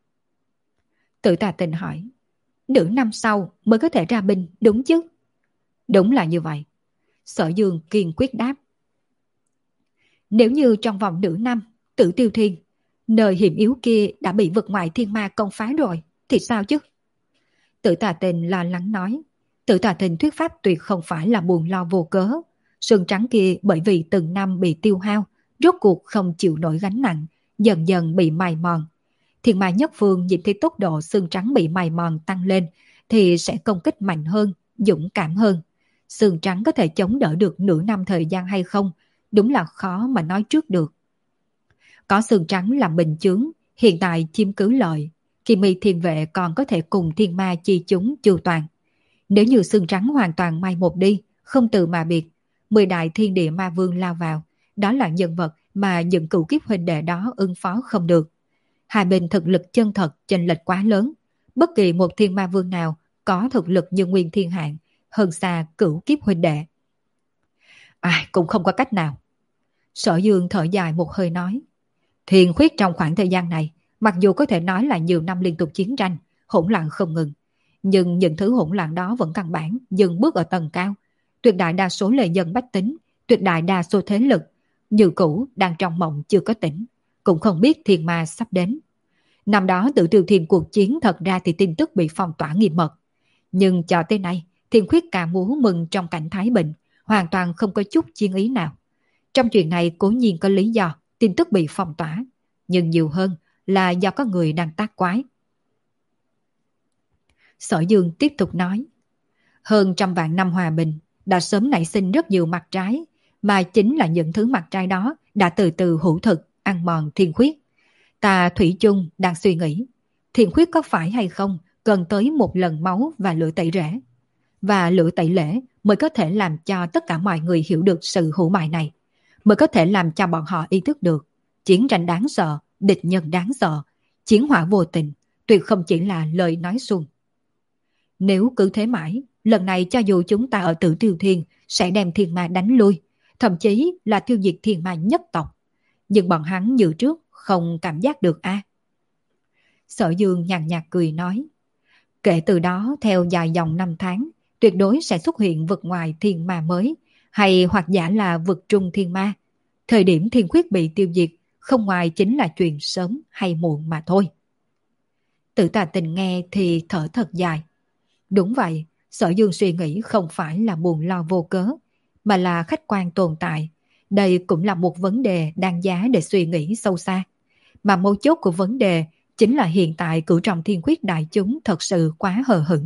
S1: Tử Tà Tình hỏi, nửa năm sau mới có thể ra binh, đúng chứ? Đúng là như vậy. Sở Dương kiên quyết đáp. Nếu như trong vòng nửa năm, Tử Tiêu Thiên, nơi hiểm yếu kia đã bị vực ngoại thiên ma công phá rồi, thì sao chứ? Tử Tà Tình lo lắng nói. Tử Tà Tình thuyết pháp tuyệt không phải là buồn lo vô cớ. Sương trắng kia bởi vì từng năm bị tiêu hao, rốt cuộc không chịu nổi gánh nặng, dần dần bị mài mòn. Thiên ma nhất phương nhìn thấy tốc độ xương trắng bị mài mòn tăng lên thì sẽ công kích mạnh hơn, dũng cảm hơn. Xương trắng có thể chống đỡ được nửa năm thời gian hay không, đúng là khó mà nói trước được. Có xương trắng làm bình chướng, hiện tại chiếm cứ lợi, Kim Mi Thiên Vệ còn có thể cùng thiên ma chi chúng chu toàn. Nếu như xương trắng hoàn toàn mai một đi, không từ mà biệt, mười đại thiên địa ma vương lao vào, đó là nhân vật mà những cựu kiếp huynh đệ đó ứng phó không được. Hai bên thực lực chân thật chênh lệch quá lớn, bất kỳ một thiên ma vương nào có thực lực như Nguyên Thiên Hạng hơn xa cửu kiếp huynh đệ. Ai cũng không có cách nào. Sở Dương thở dài một hơi nói, Thiên Khuyết trong khoảng thời gian này, mặc dù có thể nói là nhiều năm liên tục chiến tranh, hỗn loạn không ngừng, nhưng những thứ hỗn loạn đó vẫn căn bản dừng bước ở tầng cao. Tuyệt đại đa số lệ dân bách tính, tuyệt đại đa số thế lực, như cũ đang trong mộng chưa có tỉnh, cũng không biết thiên ma sắp đến. Năm đó Tử Tiêu Thiên cuộc chiến thật ra thì tin tức bị phong tỏa nghiêm mật. Nhưng cho tới nay, Thiên Khuyết ca múa mừng trong cảnh thái bình, hoàn toàn không có chút chiến ý nào. Trong chuyện này cố nhiên có lý do tin tức bị phong tỏa, nhưng nhiều hơn là do có người đang tác quái. Sở Dương tiếp tục nói, hơn trăm vạn năm hòa bình đã sớm nảy sinh rất nhiều mặt trái, mà chính là những thứ mặt trái đó đã từ từ hữu thực, ăn mòn Thiên Khuyết. Ta thủy chung đang suy nghĩ, Thiên Khuyết có phải hay không cần tới một lần máu và lửa tẩy rễ. Và lửa tẩy lễ mới có thể làm cho tất cả mọi người hiểu được sự hữu mại này, mới có thể làm cho bọn họ ý thức được chiến tranh đáng sợ, địch nhân đáng sợ, chiến hỏa vô tình, tuyệt không chỉ là lời nói suông. Nếu cứ thế mãi, lần này cho dù chúng ta ở Tử Tiêu Thiên sẽ đem thiên ma đánh lui, thậm chí là tiêu diệt thiên ma nhất tộc, nhưng bọn hắn như trước không cảm giác được a. À? Sở Dương nhàn nhạt cười nói, kể từ đó theo dài dòng năm tháng, tuyệt đối sẽ xuất hiện vực ngoài thiên ma mới, hay hoặc giả là vực trung thiên ma. Thời điểm Thiên Khuyết bị tiêu diệt, không ngoài chính là chuyện sớm hay muộn mà thôi. Tử Tà Tình nghe thì thở thật dài. Đúng vậy, Sở Dương suy nghĩ không phải là buồn lo vô cớ, mà là khách quan tồn tại. Đây cũng là một vấn đề đáng giá để suy nghĩ sâu xa. Mà mấu chốt của vấn đề chính là hiện tại cửu trọng Thiên Khuyết đại chúng thật sự quá hờ hững.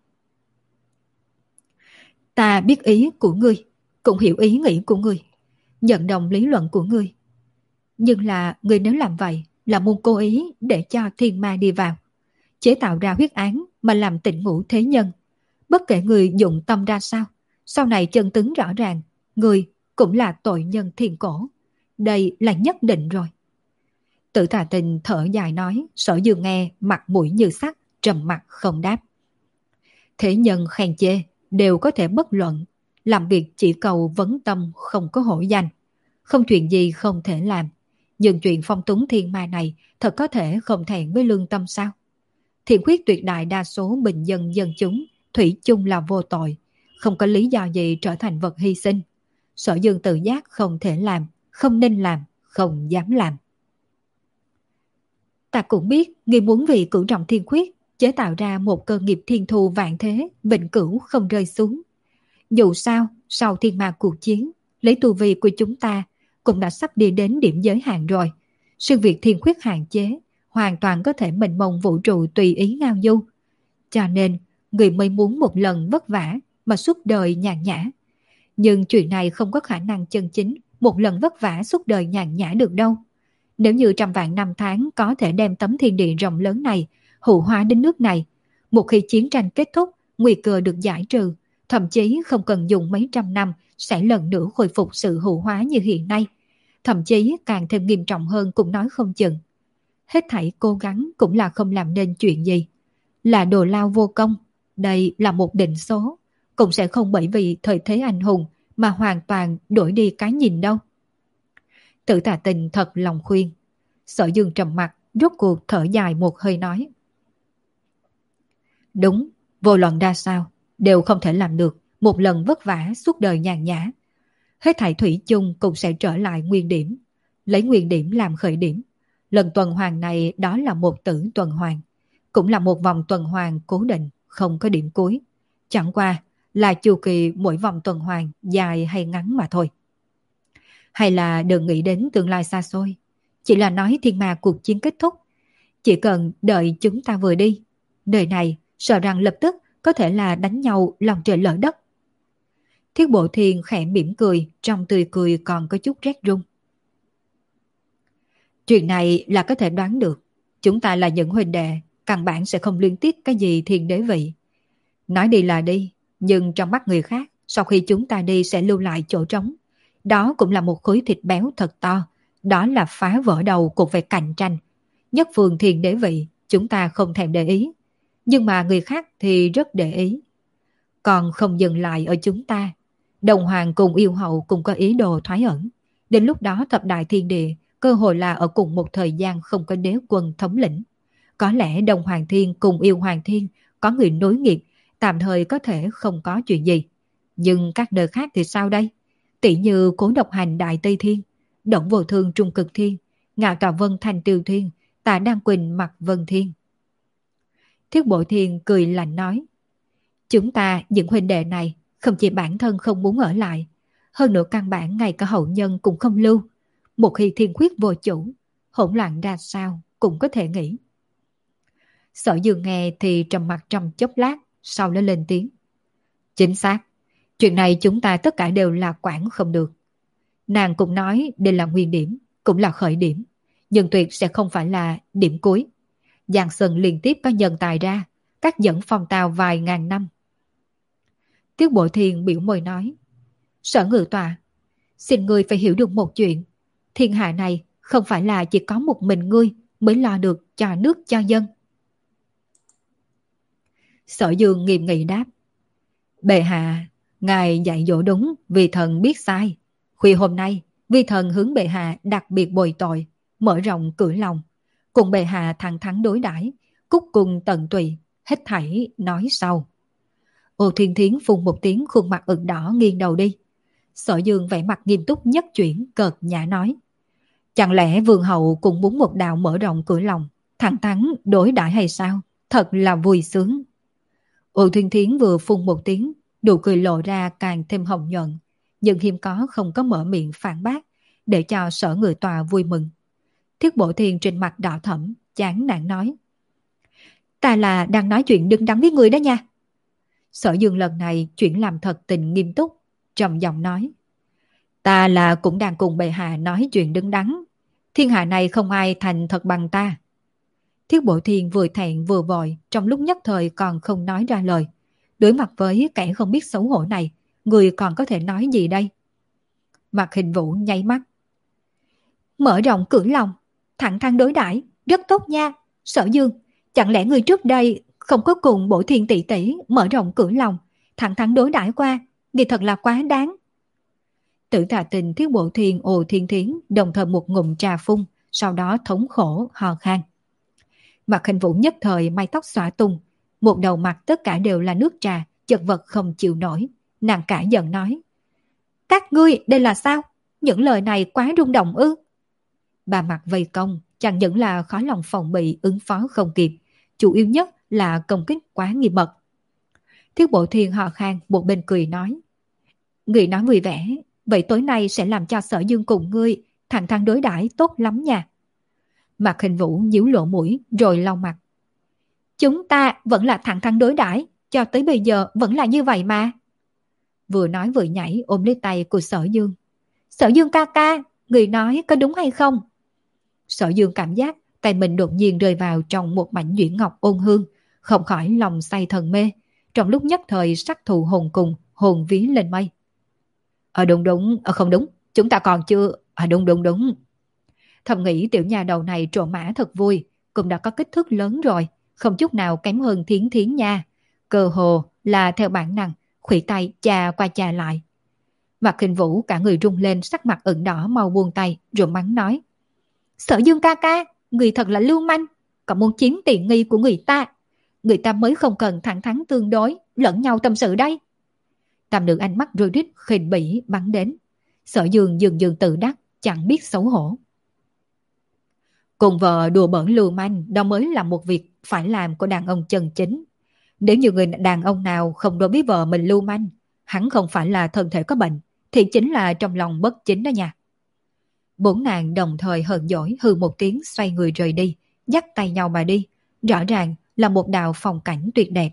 S1: Ta biết ý của ngươi, cũng hiểu ý nghĩ của ngươi, nhận đồng lý luận của ngươi. Nhưng là ngươi nếu làm vậy là muốn cố ý để cho thiên ma đi vào, chế tạo ra huyết án mà làm tỉnh ngủ thế nhân. Bất kể người dụng tâm ra sao, sau này chân tướng rõ ràng, người cũng là tội nhân thiên cổ. Đây là nhất định rồi. Tử Tà Tình thở dài nói, Sở Dương nghe mặt mũi như sắt, trầm mặt không đáp. Thế nhân khen chê đều có thể bất luận, làm việc chỉ cầu vấn tâm không có hổ danh, không chuyện gì không thể làm. Nhưng chuyện phong túng thiên ma này thật có thể không thẹn với lương tâm sao? Thiên Khuyết tuyệt đại đa số bình dân dân chúng thủy chung là vô tội, không có lý do gì trở thành vật hy sinh. Sở Dương tự giác không thể làm, không nên làm, không dám làm. Ta cũng biết ngươi muốn vì cửu trọng Thiên Khuyết chế tạo ra một cơ nghiệp thiên thù vạn thế, vĩnh cửu không rơi xuống. Dù sao, sau thiên ma cuộc chiến, lấy tu vi của chúng ta cũng đã sắp đi đến điểm giới hạn rồi. Sự việc Thiên Khuyết hạn chế hoàn toàn có thể mênh mông vũ trụ tùy ý ngao du. Cho nên, người mới muốn một lần vất vả mà suốt đời nhàn nhã. Nhưng chuyện này không có khả năng chân chính một lần vất vả suốt đời nhàn nhã được đâu. Nếu như trăm vạn năm tháng có thể đem tấm thiên địa rộng lớn này hữu hóa đến nước này, một khi chiến tranh kết thúc, nguy cơ được giải trừ, thậm chí không cần dùng mấy trăm năm sẽ lần nữa khôi phục sự hữu hóa như hiện nay. Thậm chí càng thêm nghiêm trọng hơn cũng nói không chừng. Hết thảy cố gắng cũng là không làm nên chuyện gì. Là đồ lao vô công, đây là một định số, cũng sẽ không bởi vì thời thế anh hùng mà hoàn toàn đổi đi cái nhìn đâu. Tử Tà Tình thật lòng khuyên. Sở Dương trầm mặt, rốt cuộc thở dài một hơi nói. Đúng, vô luận ra sao, đều không thể làm được một lần vất vả suốt đời nhàn nhã. hết thảy thủy chung cũng sẽ trở lại nguyên điểm, lấy nguyên điểm làm khởi điểm. Lần tuần hoàn này đó là một tử tuần hoàn, cũng là một vòng tuần hoàn cố định, không có điểm cuối. Chẳng qua là chu kỳ mỗi vòng tuần hoàn dài hay ngắn mà thôi. Hay là đừng nghĩ đến tương lai xa xôi, chỉ là nói thiên ma cuộc chiến kết thúc. Chỉ cần đợi chúng ta vừa đi, nơi này sợ rằng lập tức có thể là đánh nhau lòng trời lở đất. Thiết Bộ Thiên khẽ mỉm cười, trong tươi cười còn có chút rét run. Chuyện này là có thể đoán được, chúng ta là những huynh đệ, căn bản sẽ không liên tiếc cái gì thiên đế vị. Nói đi là đi, nhưng trong mắt người khác, sau khi chúng ta đi sẽ lưu lại chỗ trống. Đó cũng là một khối thịt béo thật to, đó là phá vỡ đầu cuộc về cạnh tranh. Nhất phương thiên đế vị, chúng ta không thèm để ý, nhưng mà người khác thì rất để ý. Còn không dừng lại ở chúng ta, Đồng Hoàng cùng yêu hậu cũng có ý đồ thoái ẩn. Đến lúc đó thập đại thiên địa cơ hội là ở cùng một thời gian không có đế quân thống lĩnh. Có lẽ Đồng Hoàng Thiên cùng yêu Hoàng Thiên có người nối nghiệp, tạm thời có thể không có chuyện gì. Nhưng các nơi khác thì sao đây? Tỷ như Cố Độc Hành Đại Tây Thiên, Động Vô Thương Trung Cực Thiên, Ngạo Tà Vân Thanh Tiêu Thiên, Tạ Đăng Quỳnh Mặc Vân Thiên. Thiết Bộ Thiên cười lạnh nói, chúng ta những huynh đệ này không chỉ bản thân không muốn ở lại, hơn nữa căn bản ngay cả hậu nhân cũng không lưu. Một khi thiên khuyết vô chủ, hỗn loạn ra sao cũng có thể nghĩ. Sở Dương nghe thì trầm mặt trong chốc lát, sau đó lên tiếng. Chính xác, chuyện này chúng ta tất cả đều là quản không được. Nàng cũng nói đây là nguyên điểm, cũng là khởi điểm, nhưng tuyệt sẽ không phải là điểm cuối. Giang Sơn liên tiếp có nhân tài ra, các dẫn phong tào vài ngàn năm. Tiết Bộ Thiên biểu môi nói, Sở Ngự Tọa, xin ngươi phải hiểu được một chuyện. Thiên hạ này không phải là chỉ có một mình ngươi mới lo được cho nước cho dân. Sở Dương nghiêm nghị đáp, bệ hạ, ngài dạy dỗ đúng, vì thần biết sai. Khuya hôm nay, vi thần hướng bệ hạ đặc biệt bồi tội, mở rộng cửa lòng, cùng bệ hạ thẳng thắn đối đãi, cúc cùng tận tụy, hết thảy nói sau. Ô Thiên Thiến phun một tiếng, khuôn mặt ửng đỏ nghiêng đầu đi. Sở Dương vẻ mặt nghiêm túc nhất chuyển, cợt nhã nói, chẳng lẽ vương hậu cũng muốn một đạo mở rộng cửa lòng, thẳng thắn đối đãi hay sao? Thật là vui sướng. Ô Thiên Thiến vừa phun một tiếng, nụ cười lộ ra càng thêm hồng nhuận, nhưng hiếm có không có mở miệng phản bác, để cho Sở Ngự Tọa vui mừng. Thiết Bộ Thiên trên mặt đỏ thẫm, chán nản nói, ta là đang nói chuyện đứng đắn với người đó nha. Sở Dương lần này chuyển làm thật tình nghiêm túc, trầm giọng nói, ta là cũng đang cùng bệ hạ nói chuyện đứng đắn. Thiên hạ này không ai thành thật bằng ta. Thiết Bộ Thiên vừa thẹn vừa vội, trong lúc nhất thời còn không nói ra lời. Đối mặt với kẻ không biết xấu hổ này, người còn có thể nói gì đây? Mạc Hình Vũ nháy mắt. Mở rộng cửa lòng, thẳng thắn đối đãi, rất tốt nha. Sở Dương, chẳng lẽ người trước đây không có cùng Bộ Thiên tỷ tỷ mở rộng cửa lòng, thẳng thắn đối đãi qua, thì thật là quá đáng. Tử Tà Tình, Thiết Bộ Thiên, Ồ Thiên Thiến đồng thời một ngụm trà phun, sau đó thống khổ hò khan. Mạc Hình Vũ nhất thời mái tóc xõa tung, một đầu mặt tất cả đều là nước trà, chật vật không chịu nổi. Nàng cả giận nói, các ngươi đây là sao? Những lời này quá rung động ư? Bà Mạc vây công, chẳng những là khó lòng phòng bị ứng phó không kịp, chủ yếu nhất là công kích quá nghiêm mật. Thiết Bộ Thiên hò khan một bên cười nói, người nói vui vẻ, vậy tối nay sẽ làm cho Sở Dương cùng ngươi thẳng thắn đối đãi tốt lắm nha. Mạc Hình Vũ nhíu lỗ mũi rồi lau mặt. Chúng ta vẫn là thẳng thắn đối đãi, cho tới bây giờ vẫn là như vậy mà. Vừa nói vừa nhảy ôm lấy tay của Sở Dương. Sở Dương ca ca, người nói có đúng hay không? Sở Dương cảm giác tay mình đột nhiên rơi vào trong một mảnh nhuyễn ngọc ôn hương, không khỏi lòng say thần mê. Trong lúc nhất thời sắc thù hồn cùng, hồn ví lên mây. Ờ đúng đúng, ờ không đúng, chúng ta còn chưa, ờ đúng đúng đúng. Thầm nghĩ tiểu nhà đầu này trộn mã thật vui, cũng đã có kích thước lớn rồi, không chút nào kém hơn Thiến Thiến nha. Cơ hồ là theo bản năng, khuỷu tay chà qua chà lại. Mạc Hình Vũ cả người rung lên, sắc mặt ửng đỏ mau buông tay, rồi mắng nói. Sở Dương ca ca, người thật là lưu manh, còn muốn chiếm tiện nghi của người ta. Người ta mới không cần thẳng thắn tương đối, lẫn nhau tâm sự đây. Tam nữ ánh mắt rơi rít khinh bỉ bắn đến. Sở Dương dường dường tự đắc, chẳng biết xấu hổ. Cùng vợ đùa bỡn lưu manh, đó mới là một việc phải làm của đàn ông chân chính. Nếu như người đàn ông nào không đối với vợ mình lưu manh, hắn không phải là thân thể có bệnh, thì chính là trong lòng bất chính đó nha. Bốn nàng đồng thời hờn dỗi hừ một tiếng xoay người rời đi, dắt tay nhau mà đi, rõ ràng là một đạo phong cảnh tuyệt đẹp.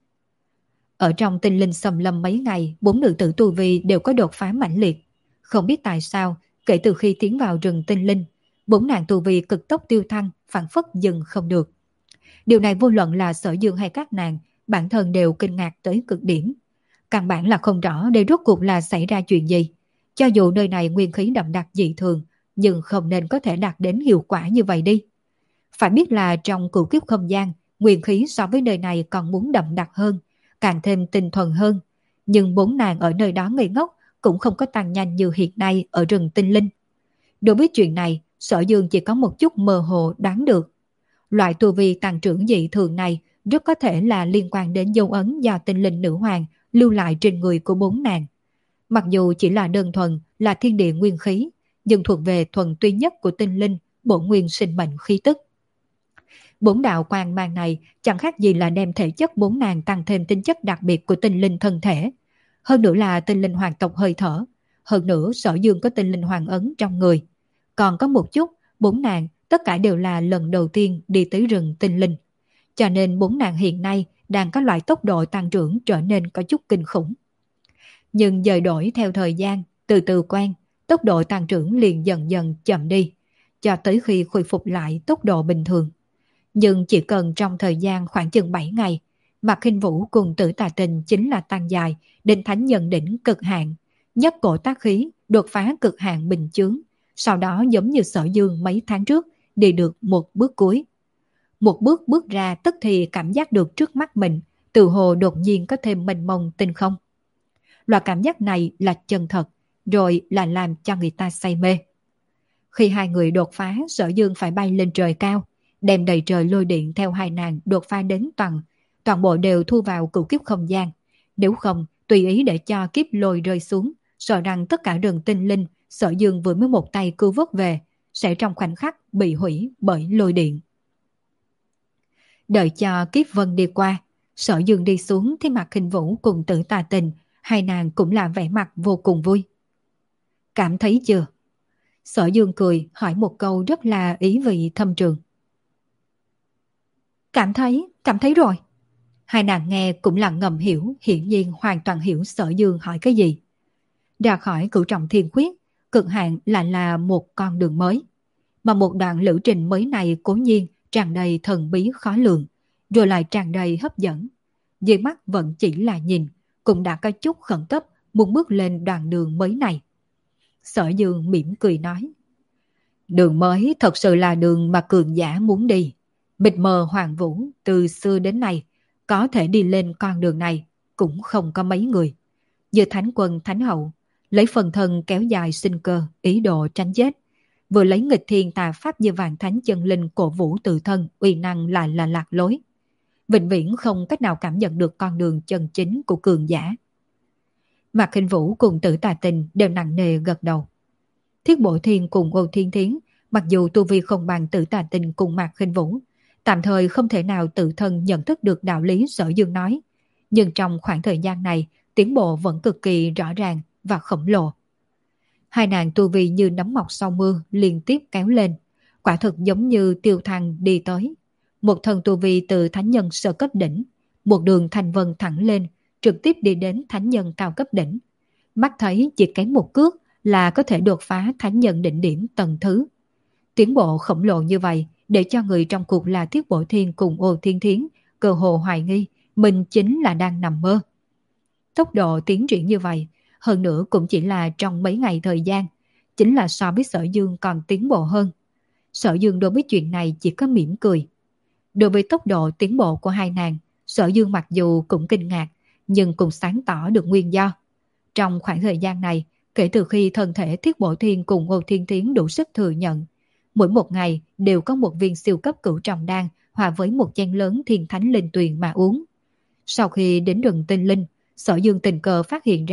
S1: Ở trong tinh linh xâm lâm mấy ngày, bốn nữ tử tu vi đều có đột phá mãnh liệt. Không biết tại sao, kể từ khi tiến vào rừng tinh linh, bốn nàng tu vi cực tốc tiêu thăng, phản phất dừng không được. Điều này vô luận là Sở Dương hay các nàng, bản thân đều kinh ngạc tới cực điểm. Căn bản là không rõ đây rốt cuộc là xảy ra chuyện gì. Cho dù nơi này nguyên khí đậm đặc dị thường, nhưng không nên có thể đạt đến hiệu quả như vậy đi. Phải biết là trong cửu kiếp không gian, nguyên khí so với nơi này còn muốn đậm đặc hơn, càng thêm tinh thuần hơn. Nhưng bốn nàng ở nơi đó ngây ngốc cũng không có tăng nhanh như hiện nay ở rừng tinh linh. Đối với chuyện này, Sở Dương chỉ có một chút mơ hồ đoán được. Loại tu vi tăng trưởng dị thường này rất có thể là liên quan đến dấu ấn do tinh linh nữ hoàng lưu lại trên người của bốn nàng. Mặc dù chỉ là đơn thuần là thiên địa nguyên khí, nhưng thuộc về thuần túy nhất của tinh linh, bổn nguyên sinh mệnh khí tức. Bốn đạo quang mang này chẳng khác gì là đem thể chất bốn nàng tăng thêm tính chất đặc biệt của tinh linh thân thể. Hơn nữa là tinh linh hoàng tộc hơi thở. Hơn nữa Sở Dương có tinh linh hoàng ấn trong người. Còn có một chút, bốn nàng tất cả đều là lần đầu tiên đi tới rừng tinh linh. Cho nên bốn nàng hiện nay đang có loại tốc độ tăng trưởng trở nên có chút kinh khủng. Nhưng dời đổi theo thời gian, từ từ quen, tốc độ tăng trưởng liền dần dần chậm đi, cho tới khi khôi phục lại tốc độ bình thường. Nhưng chỉ cần trong thời gian khoảng chừng bảy ngày, Mạc Hinh Vũ cùng Tử Tà Tình chính là tăng dài đến thánh nhân đỉnh cực hạn, nhất cổ tác khí, đột phá cực hạn bình chướng, sau đó giống như Sở Dương mấy tháng trước đi được một bước cuối. Một bước bước ra tức thì cảm giác được trước mắt mình, tự hồ đột nhiên có thêm mênh mông tinh không. Loại cảm giác này là chân thật, rồi là làm cho người ta say mê. Khi hai người đột phá, Sở Dương phải bay lên trời cao, đem đầy trời lôi điện theo hai nàng đột phá đến toàn, toàn bộ đều thu vào cửu kiếp không gian. Nếu không, tùy ý để cho kiếp lôi rơi xuống, sợ rằng tất cả rừng tinh linh Sở Dương vừa mới một tay cứu vớt về, sẽ trong khoảnh khắc bị hủy bởi lôi điện. Đợi cho kiếp vân đi qua, Sở Dương đi xuống thì Mạc Hinh Vũ cùng Tử Tà Tình, hai nàng cũng là vẻ mặt vô cùng vui. Cảm thấy chưa? Sở Dương cười hỏi một câu rất là ý vị thâm trường. Cảm thấy, cảm thấy rồi. Hai nàng nghe cũng là ngầm hiểu, hiển nhiên hoàn toàn hiểu Sở Dương hỏi cái gì. Ra khỏi cửu trọng thiên khuyết, cực hạn lại là một con đường mới. Mà một đoạn lữ trình mới này cố nhiên tràn đầy thần bí khó lường, rồi lại tràn đầy hấp dẫn. Dưới mắt vẫn chỉ là nhìn, cũng đã có chút khẩn cấp muốn bước lên đoạn đường mới này. Sở Dương mỉm cười nói. Đường mới thật sự là đường mà cường giả muốn đi. Mịt mờ hoàng vũ từ xưa đến nay, có thể đi lên con đường này cũng không có mấy người. Như thánh quân thánh hậu, lấy phần thân kéo dài sinh cơ, ý đồ tránh chết. Vừa lấy nghịch thiên tà pháp như vạn thánh chân linh cổ vũ tự thân, uy năng lại là lạc lối. Vĩnh viễn không cách nào cảm nhận được con đường chân chính của cường giả. Mạc Hinh Vũ cùng Tử Tà Tình đều nặng nề gật đầu. Thiết Bộ Thiên cùng Ô Thiên Thiến, mặc dù tu vi không bằng Tử Tà Tình cùng Mạc Hinh Vũ, tạm thời không thể nào tự thân nhận thức được đạo lý Sở Dương nói, nhưng trong khoảng thời gian này, tiến bộ vẫn cực kỳ rõ ràng và khổng lồ. Hai nàng tu vi như nấm mọc sau mưa liên tiếp kéo lên, quả thực giống như tiêu thăng đi tới. Một thần tu vi từ thánh nhân sơ cấp đỉnh, một đường thành vân thẳng lên, trực tiếp đi đến thánh nhân cao cấp đỉnh. Mắt thấy chỉ kém một cước là có thể đột phá thánh nhân đỉnh điểm tầng thứ. Tiến bộ khổng lồ như vậy để cho người trong cuộc là Thiết Bộ Thiên cùng Ô Thiên Thiến cơ hồ hoài nghi mình chính là đang nằm mơ. Tốc độ tiến triển như vậy, hơn nữa cũng chỉ là trong mấy ngày thời gian, chính là so với Sở Dương còn tiến bộ hơn. Sở Dương đối với chuyện này chỉ có mỉm cười. Đối với tốc độ tiến bộ của hai nàng, Sở Dương mặc dù cũng kinh ngạc, nhưng cũng sáng tỏ được nguyên do. Trong khoảng thời gian này, kể từ khi thân thể Thiết Bộ Thiên cùng Ô Thiên Thiến đủ sức thừa nhận, mỗi một ngày đều có một viên siêu cấp cửu trọng đan hòa với một chén lớn thiên thánh linh tuyền mà uống. Sau khi đến rừng tinh linh, Sở Dương tình cờ phát hiện ra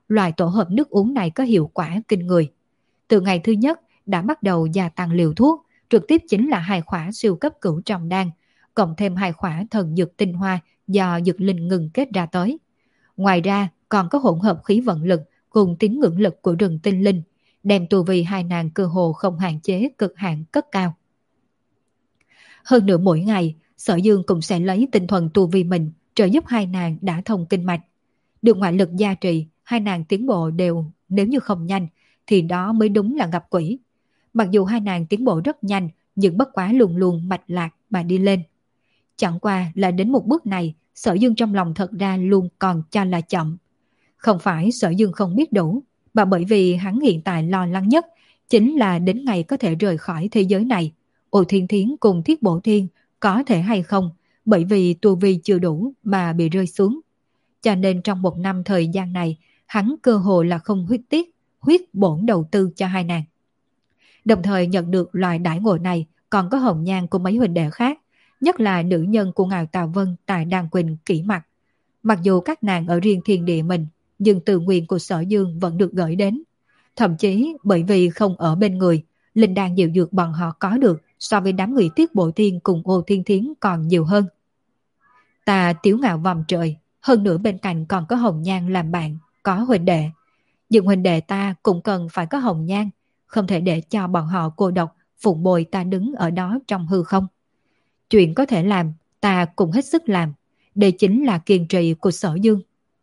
S1: loại tổ hợp nước uống này có hiệu quả kinh người. Từ ngày thứ nhất đã bắt đầu gia tăng liều thuốc, trực tiếp chính là hai khỏa siêu cấp cửu trọng đan, cộng thêm hai khỏa thần dược tinh hoa do dược linh ngừng kết ra tới. Ngoài ra còn có hỗn hợp khí vận lực cùng tín ngưỡng lực của rừng tinh linh, đem tu vi hai nàng cơ hồ không hạn chế cực hạn cất cao. Hơn nữa mỗi ngày, Sở Dương cũng sẽ lấy tinh thuần tu vi mình trợ giúp hai nàng đã thông kinh mạch. Được ngoại lực gia trì, hai nàng tiến bộ đều, nếu như không nhanh thì đó mới đúng là gặp quỷ. Mặc dù hai nàng tiến bộ rất nhanh, nhưng bất quá luôn luôn mạch lạc mà đi lên. Chẳng qua là đến một bước này, Sở Dương trong lòng thật ra luôn còn cho là chậm. Không phải Sở Dương không biết đủ, mà bởi vì hắn hiện tại lo lắng nhất chính là đến ngày có thể rời khỏi thế giới này, Ô Thiên Thiến cùng Thiết Bổ Thiên có thể hay không, bởi vì tu vi chưa đủ mà bị rơi xuống. Cho nên trong một năm thời gian này, hắn cơ hồ là không huyết tiết, huyết bổn đầu tư cho hai nàng. Đồng thời nhận được loại đãi ngộ này còn có Hồng Nhan của mấy huynh đệ khác, nhất là nữ nhân của Ngạo Tào Vân tại Đan Quỳnh kỹ mặt. Mặc dù các nàng ở riêng thiên địa mình, nhưng từ nguyện của Sở Dương vẫn được gửi đến. Thậm chí bởi vì không ở bên người, linh đan diệu dược bọn họ có được so với đám người Tiết Bộ Thiên cùng Ô Thiên Thiến còn nhiều hơn. Ta Tiếu Ngạo vòng trời, hơn nữa bên cạnh còn có Hồng Nhan làm bạn, có huynh đệ. Nhưng huynh đệ ta cũng cần phải có Hồng Nhan, không thể để cho bọn họ cô độc phụng bồi ta đứng ở đó trong hư không. Chuyện có thể làm, ta cũng hết sức làm. Đây chính là kiên trì của Sở Dương.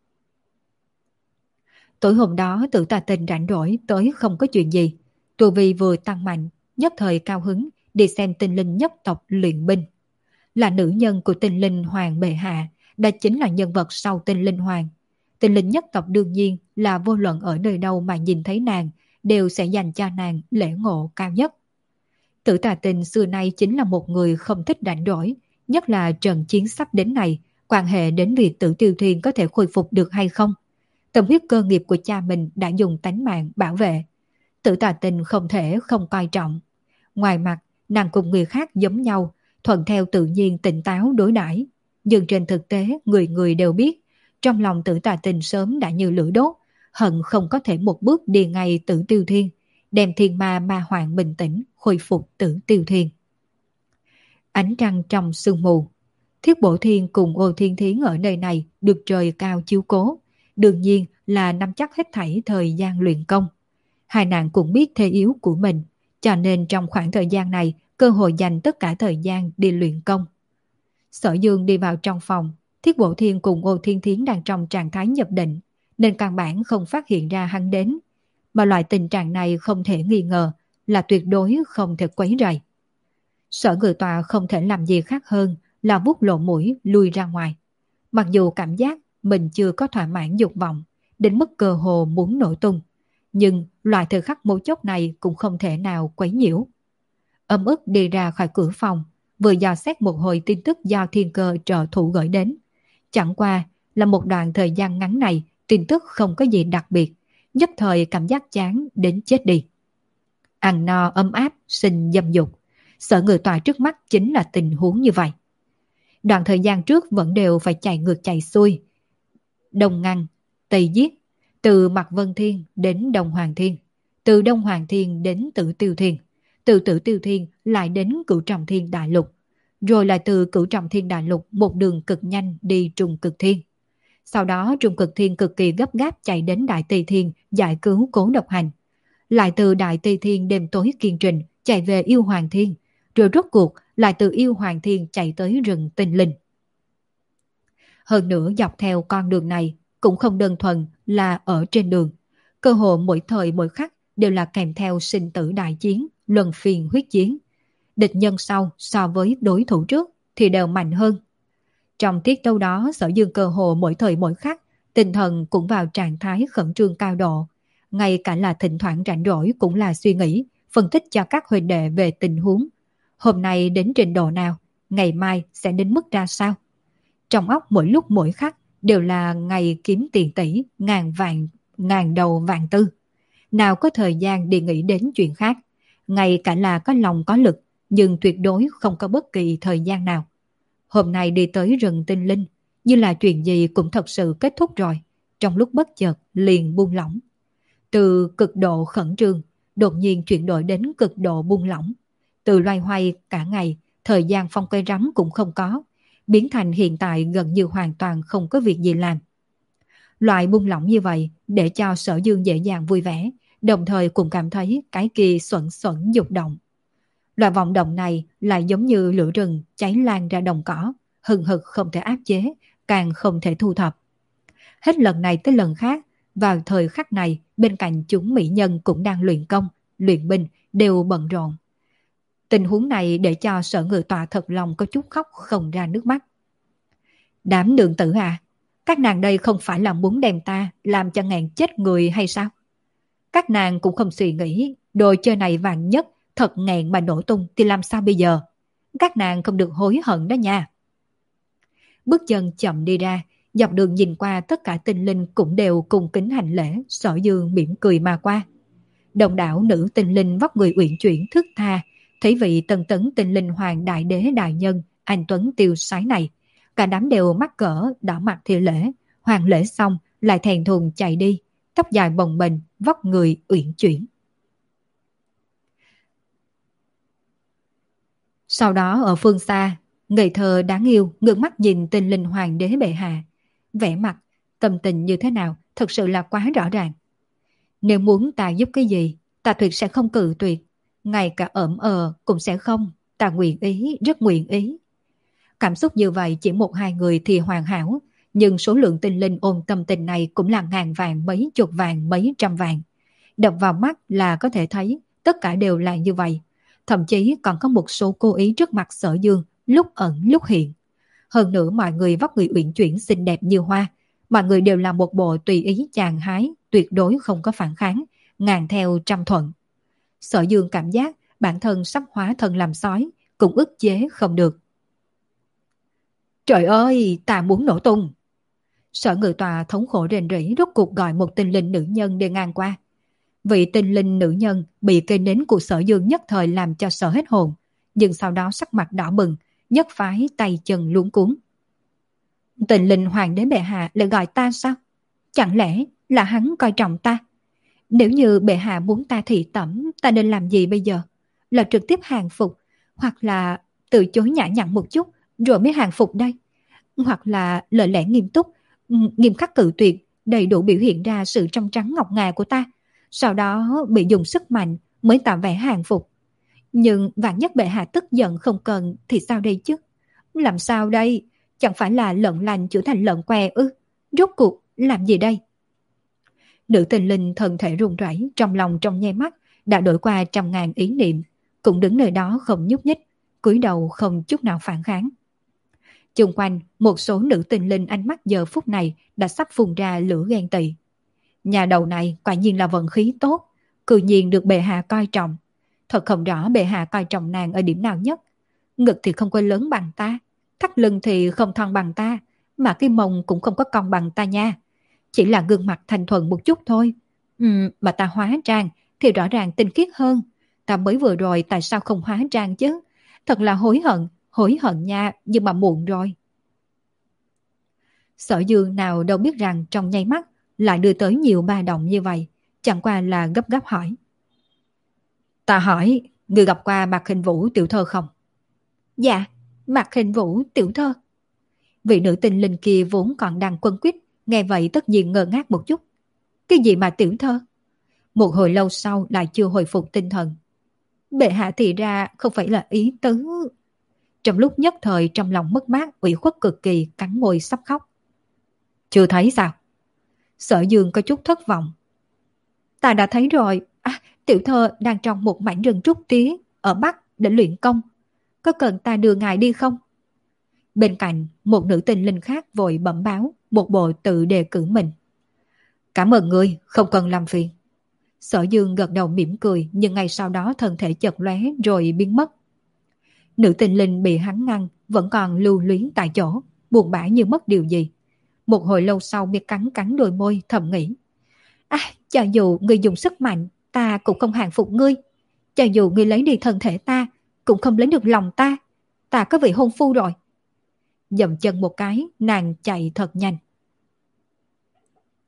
S1: Tối hôm đó Tử Tà Tình rảnh rỗi tới không có chuyện gì. Tu vi vừa tăng mạnh, nhất thời cao hứng đi xem tinh linh nhất tộc luyện binh. Là nữ nhân của tinh linh hoàng bệ hạ, đó chính là nhân vật sau tinh linh hoàng. Tinh linh nhất tộc đương nhiên là vô luận ở nơi đâu mà nhìn thấy nàng, đều sẽ dành cho nàng lễ ngộ cao nhất. Tử Tà Tình xưa nay chính là một người không thích rảnh rỗi, nhất là trận chiến sắp đến này, quan hệ đến việc Tử Tiêu Thuyền có thể khôi phục được hay không. Tâm huyết cơ nghiệp của cha mình đã dùng tánh mạng bảo vệ. Tử Tà Tình không thể không coi trọng. Ngoài mặt, nàng cùng người khác giống nhau, thuận theo tự nhiên tỉnh táo đối đãi. Nhưng trên thực tế, người người đều biết, trong lòng Tử Tà Tình sớm đã như lửa đốt, hận không có thể một bước đi ngay Tử Tiêu Thiên, đem thiên ma ma hoàng bình tĩnh, khôi phục Tử Tiêu Thiên. Ánh trăng trong sương mù. Thiết Bổ Thiên cùng Ô Thiên Thiến ở nơi này được trời cao chiếu cố, đương nhiên là nắm chắc hết thảy thời gian luyện công. Hai nàng cũng biết thế yếu của mình, cho nên trong khoảng thời gian này cơ hội dành tất cả thời gian đi luyện công. Sở Dương đi vào trong phòng, Thiết Bổ Thiên cùng Ô Thiên Thiến đang trong trạng thái nhập định, nên căn bản không phát hiện ra hắn đến. Mà loại tình trạng này không thể nghi ngờ là tuyệt đối không thể quấy rầy. Sở Ngự Tọa không thể làm gì khác hơn là vuốt lộ mũi lui ra ngoài. Mặc dù cảm giác mình chưa có thỏa mãn dục vọng, đến mức cơ hồ muốn nổ tung, nhưng loại thời khắc mấu chốt này cũng không thể nào quấy nhiễu. Âm ức đi ra khỏi cửa phòng, vừa dò xét một hồi tin tức do thiên cơ trợ thủ gửi đến. Chẳng qua là một đoạn thời gian ngắn này, tin tức không có gì đặc biệt, nhất thời cảm giác chán đến chết đi. Ăn no ấm áp, sinh dâm dục. Sở Ngự Tọa trước mắt chính là tình huống như vậy. Đoạn thời gian trước vẫn đều phải chạy ngược chạy xuôi. Đông ngăn, Tây giết, từ Mạc Vân Thiên đến Đông Hoàng Thiên, từ Đông Hoàng Thiên đến Tử Tiêu Thiên, từ Tử Tiêu Thiên lại đến Cửu Trọng Thiên Đại Lục, rồi lại từ Cửu Trọng Thiên Đại Lục một đường cực nhanh đi Trung Cực Thiên. Sau đó Trung Cực Thiên cực kỳ gấp gáp chạy đến Đại Tây Thiên giải cứu Cố Độc Hành. Lại từ Đại Tây Thiên đêm tối kiên trình chạy về Yêu Hoàng Thiên, rồi rốt cuộc lại từ Yêu Hoàng Thiên chạy tới rừng Tinh Linh. Hơn nữa dọc theo con đường này cũng không đơn thuần là ở trên đường. Cơ hồ mỗi thời mỗi khắc đều là kèm theo sinh tử đại chiến, luân phiên huyết chiến. Địch nhân sau so với đối thủ trước thì đều mạnh hơn. Trong tiết tấu đó, Sở Dương cơ hồ mỗi thời mỗi khắc, tinh thần cũng vào trạng thái khẩn trương cao độ. Ngay cả là thỉnh thoảng rảnh rỗi cũng là suy nghĩ, phân tích cho các huynh đệ về tình huống. Hôm nay đến trình độ nào, ngày mai sẽ đến mức ra sao? Trong óc mỗi lúc mỗi khắc đều là ngày kiếm tiền tỷ, ngàn vạn, ngàn đầu vạn tư. Nào có thời gian đi nghĩ đến chuyện khác. Ngay cả là có lòng có lực, nhưng tuyệt đối không có bất kỳ thời gian nào. Hôm nay đi tới rừng Tinh Linh, như là chuyện gì cũng thật sự kết thúc rồi. trong lúc bất chợt liền buông lỏng. Từ cực độ khẩn trương, đột nhiên chuyển đổi đến cực độ buông lỏng. Từ loay hoay cả ngày, thời gian phong cây rắm cũng không có, biến thành hiện tại gần như hoàn toàn không có việc gì làm. Loại buông lỏng như vậy để cho Sở Dương dễ dàng vui vẻ, đồng thời cũng cảm thấy cái kia xuẩn xuẩn dục động. Loại vọng động này lại giống như lửa rừng cháy lan ra đồng cỏ, hừng hực không thể áp chế, càng không thể thu thập. Hết lần này tới lần khác, vào thời khắc này bên cạnh chúng mỹ nhân cũng đang luyện công, luyện binh, đều bận rộn. Tình huống này để cho Sở Ngự Tọa thật lòng có chút khóc không ra nước mắt. Đám nương tử à, các nàng đây không phải là muốn đem ta làm cho ngàn chết người hay sao? Các nàng cũng không suy nghĩ đồ chơi này vàng nhất thật ngàn mà nổ tung thì làm sao bây giờ? Các nàng không được hối hận đó nha. Bước chân chậm đi ra, dọc đường nhìn qua tất cả tinh linh cũng đều cùng kính hành lễ, Sở Dương mỉm cười mà qua. Đồng đảo nữ tinh linh vóc người uyển chuyển thức tha, thấy vị tân tấn tinh linh hoàng đại đế đại nhân, anh Tuấn tiêu sái này. Cả đám đều mắc cỡ, đỏ mặt thi lễ, hoàn lễ xong lại thèn thùng chạy đi, tóc dài bồng bềnh, vóc người uyển chuyển. Sau đó ở phương xa, ngây thơ đáng yêu ngước mắt nhìn tinh linh hoàng đế bệ hạ. Vẻ mặt, tâm tình như thế nào thật sự là quá rõ ràng. Nếu muốn ta giúp cái gì, ta tuyệt sẽ không cự tuyệt. Ngay cả ẩm ờ cũng sẽ không, ta nguyện ý, rất nguyện ý. Cảm xúc như vậy chỉ một hai người thì hoàn hảo, nhưng số lượng tinh linh ôm tâm tình này cũng là ngàn vàng, mấy chục vàng, mấy trăm vàng. Đập vào mắt là có thể thấy tất cả đều là như vậy. Thậm chí còn có một số cố ý trước mặt Sở Dương, lúc ẩn lúc hiện. Hơn nữa mọi người vóc người uyển chuyển xinh đẹp như hoa, mọi người đều là một bộ tùy ý chàng hái, tuyệt đối không có phản kháng, ngàn theo trăm thuận. Sở Dương cảm giác bản thân sắp hóa thân làm sói, cũng ức chế không được. Trời ơi, ta muốn nổ tung. Sở Ngự Tọa thống khổ rền rỉ rốt cuộc gọi một tinh linh nữ nhân để ngang qua. Vị tinh linh nữ nhân bị cây nến của Sở Dương nhất thời làm cho sợ hết hồn, nhưng sau đó sắc mặt đỏ bừng, nhất phái tay chân luống cuống. Tinh linh hoàng đế bệ hạ lại gọi ta sao? Chẳng lẽ là hắn coi trọng ta? Nếu như bệ hạ muốn ta thị tẩm, ta nên làm gì bây giờ? Là trực tiếp hàng phục, hoặc là từ chối nhã nhặn một chút rồi mới hàng phục đây? Hoặc là lời lẽ nghiêm túc, nghiêm khắc cự tuyệt, đầy đủ biểu hiện ra sự trong trắng ngọc ngà của ta, sau đó bị dùng sức mạnh mới tạo vẻ hàng phục. Nhưng vạn nhất bệ hạ tức giận không cần thì sao đây chứ? Làm sao đây? Chẳng phải là lợn lành trở thành lợn què ư? Rốt cuộc làm gì đây? Nữ tinh linh thân thể run rẩy, trong lòng trong nháy mắt đã đổi qua trăm ngàn ý niệm, cũng đứng nơi đó không nhúc nhích, cúi đầu không chút nào phản kháng. Chung quanh một số nữ tinh linh ánh mắt giờ phút này đã sắp phun ra lửa ghen tị. Nhà đầu này quả nhiên là vận khí tốt, cư nhiên được bệ hạ coi trọng. Thật không rõ bệ hạ coi trọng nàng ở điểm nào nhất. Ngực thì không có lớn bằng ta, thắt lưng thì không thon bằng ta, mà cái mông cũng không có cong bằng ta nha. Chỉ là gương mặt thanh thuần một chút thôi. Ừ, mà ta hóa trang thì rõ ràng tinh khiết hơn. Ta mới vừa rồi tại sao không hóa trang chứ? Thật là hối hận, hối hận nha, nhưng mà muộn rồi. Sở Dương nào đâu biết rằng trong nháy mắt lại đưa tới nhiều ba động như vậy, chẳng qua là gấp gáp hỏi. Ta hỏi, người gặp qua Mạc Hình Vũ tiểu thơ không? Dạ, Mạc Hình Vũ tiểu thơ. Vị nữ tinh linh kia vốn còn đang quấn quýt, nghe vậy tất nhiên ngơ ngác một chút. Cái gì mà tiểu thơ? Một hồi lâu sau lại chưa hồi phục tinh thần. Bệ hạ thì ra không phải là ý tứ. Trong lúc nhất thời trong lòng mất mát, ủy khuất cực kỳ, cắn môi sắp khóc. Chưa thấy sao? Sở Dương có chút thất vọng. Ta đã thấy rồi. À, tiểu thơ đang trong một mảnh rừng trúc tía ở Bắc để luyện công. Có cần ta đưa ngài đi không? Bên cạnh, một nữ tinh linh khác vội bẩm báo, một bộ tự đề cử mình. Cảm ơn ngươi, không cần làm phiền. Sở Dương gật đầu mỉm cười, nhưng ngay sau đó thân thể chợt lóe rồi biến mất. Nữ tinh linh bị hắn ngăn, vẫn còn lưu luyến tại chỗ, buồn bã như mất điều gì. Một hồi lâu sau mới cắn cắn đôi môi thầm nghĩ. À, cho dù ngươi dùng sức mạnh, ta cũng không hàng phục ngươi. Cho dù ngươi lấy đi thân thể ta, cũng không lấy được lòng ta. Ta có vị hôn phu rồi. Dậm chân một cái, nàng chạy thật nhanh.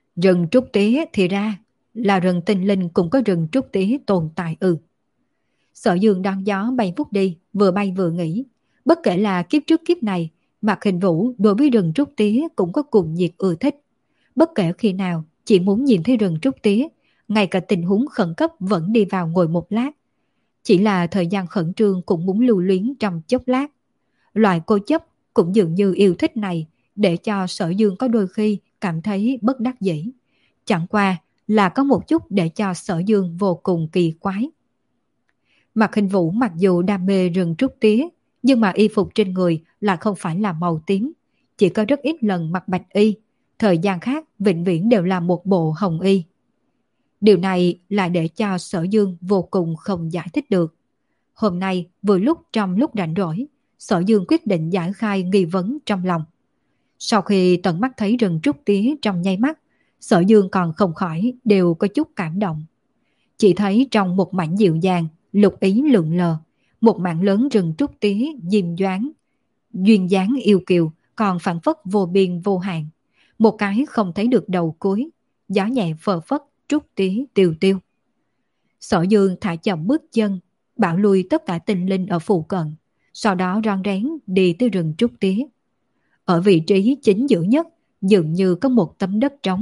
S1: Rừng trúc tía thì ra là rừng tinh linh cũng có rừng trúc tía tồn tại ư? Sở Dương đón gió bay vút đi, vừa bay vừa nghĩ. Bất kể là kiếp trước kiếp này, Mạc Hình Vũ đối với rừng trúc tía cũng có cùng nhiệt ưa thích. Bất kể khi nào, chỉ muốn nhìn thấy rừng trúc tía, ngay cả tình huống khẩn cấp vẫn đi vào ngồi một lát. Chỉ là thời gian khẩn trương cũng muốn lưu luyến trong chốc lát. Loại cô chấp cũng dường như yêu thích này để cho Sở Dương có đôi khi cảm thấy bất đắc dĩ. Chẳng qua là có một chút để cho Sở Dương vô cùng kỳ quái. Mạc Hình Vũ mặc dù đam mê rừng trúc tía, nhưng mà y phục trên người là không phải là màu tím, chỉ có rất ít lần mặc bạch y, thời gian khác vĩnh viễn đều là một bộ hồng y. Điều này lại để cho Sở Dương vô cùng không giải thích được. Hôm nay vừa lúc trong lúc rảnh rỗi, Sở Dương quyết định giải khai nghi vấn trong lòng. Sau khi tận mắt thấy rừng trúc tía trong nháy mắt, Sở Dương còn không khỏi đều có chút cảm động. Chỉ thấy trong một mảnh dịu dàng, lục ý lượn lờ, một mảng lớn rừng trúc tía diêm dáng, duyên dáng yêu kiều, còn phản phất vô biên vô hạn. Một cái không thấy được đầu cuối, gió nhẹ phờ phất, trúc tía tiêu tiêu. Sở Dương thả chậm bước chân, bảo lui tất cả tinh linh ở phụ cận, sau đó ron rén đi tới rừng trúc tía. Ở vị trí chính giữa nhất, dường như có một tấm đất trống.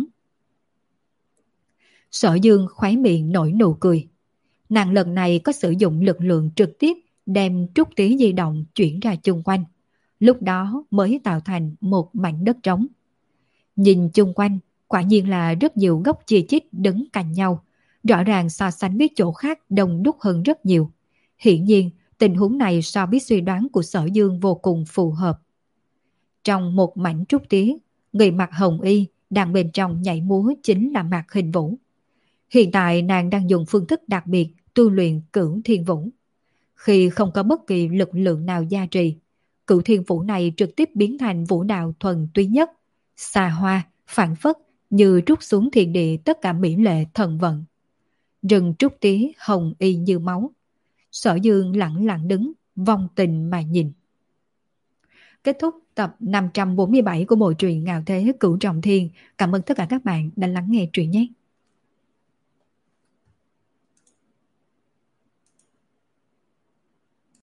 S1: Sở Dương khóe miệng nổi nụ cười. Nàng lần này có sử dụng lực lượng trực tiếp đem trúc tía di động chuyển ra chung quanh. Lúc đó mới tạo thành một mảnh đất trống. Nhìn chung quanh, quả nhiên là rất nhiều gốc chia chít đứng cạnh nhau. Rõ ràng so sánh với chỗ khác đông đúc hơn rất nhiều. Hiển nhiên, tình huống này so với suy đoán của Sở Dương vô cùng phù hợp. Trong một mảnh trúc tía, người mặc hồng y đang bên trong nhảy múa chính là Mạc Hình Vũ. Hiện tại nàng đang dùng phương thức đặc biệt tu luyện Cửu Thiên Vũ. Khi không có bất kỳ lực lượng nào gia trì, Cửu Thiên Vũ này trực tiếp biến thành vũ đạo thuần túy nhất, xa hoa, phản phất như trút xuống thiên địa tất cả mỹ lệ thần vận. Rừng trúc tía hồng y như máu. Sở Dương lặng lặng đứng, vong tình mà nhìn. Kết thúc tập năm trăm bốn mươi bảy của bộ truyện Ngạo Thế Cửu Trọng Thiên. Cảm ơn tất cả các bạn đã lắng nghe truyện nhé.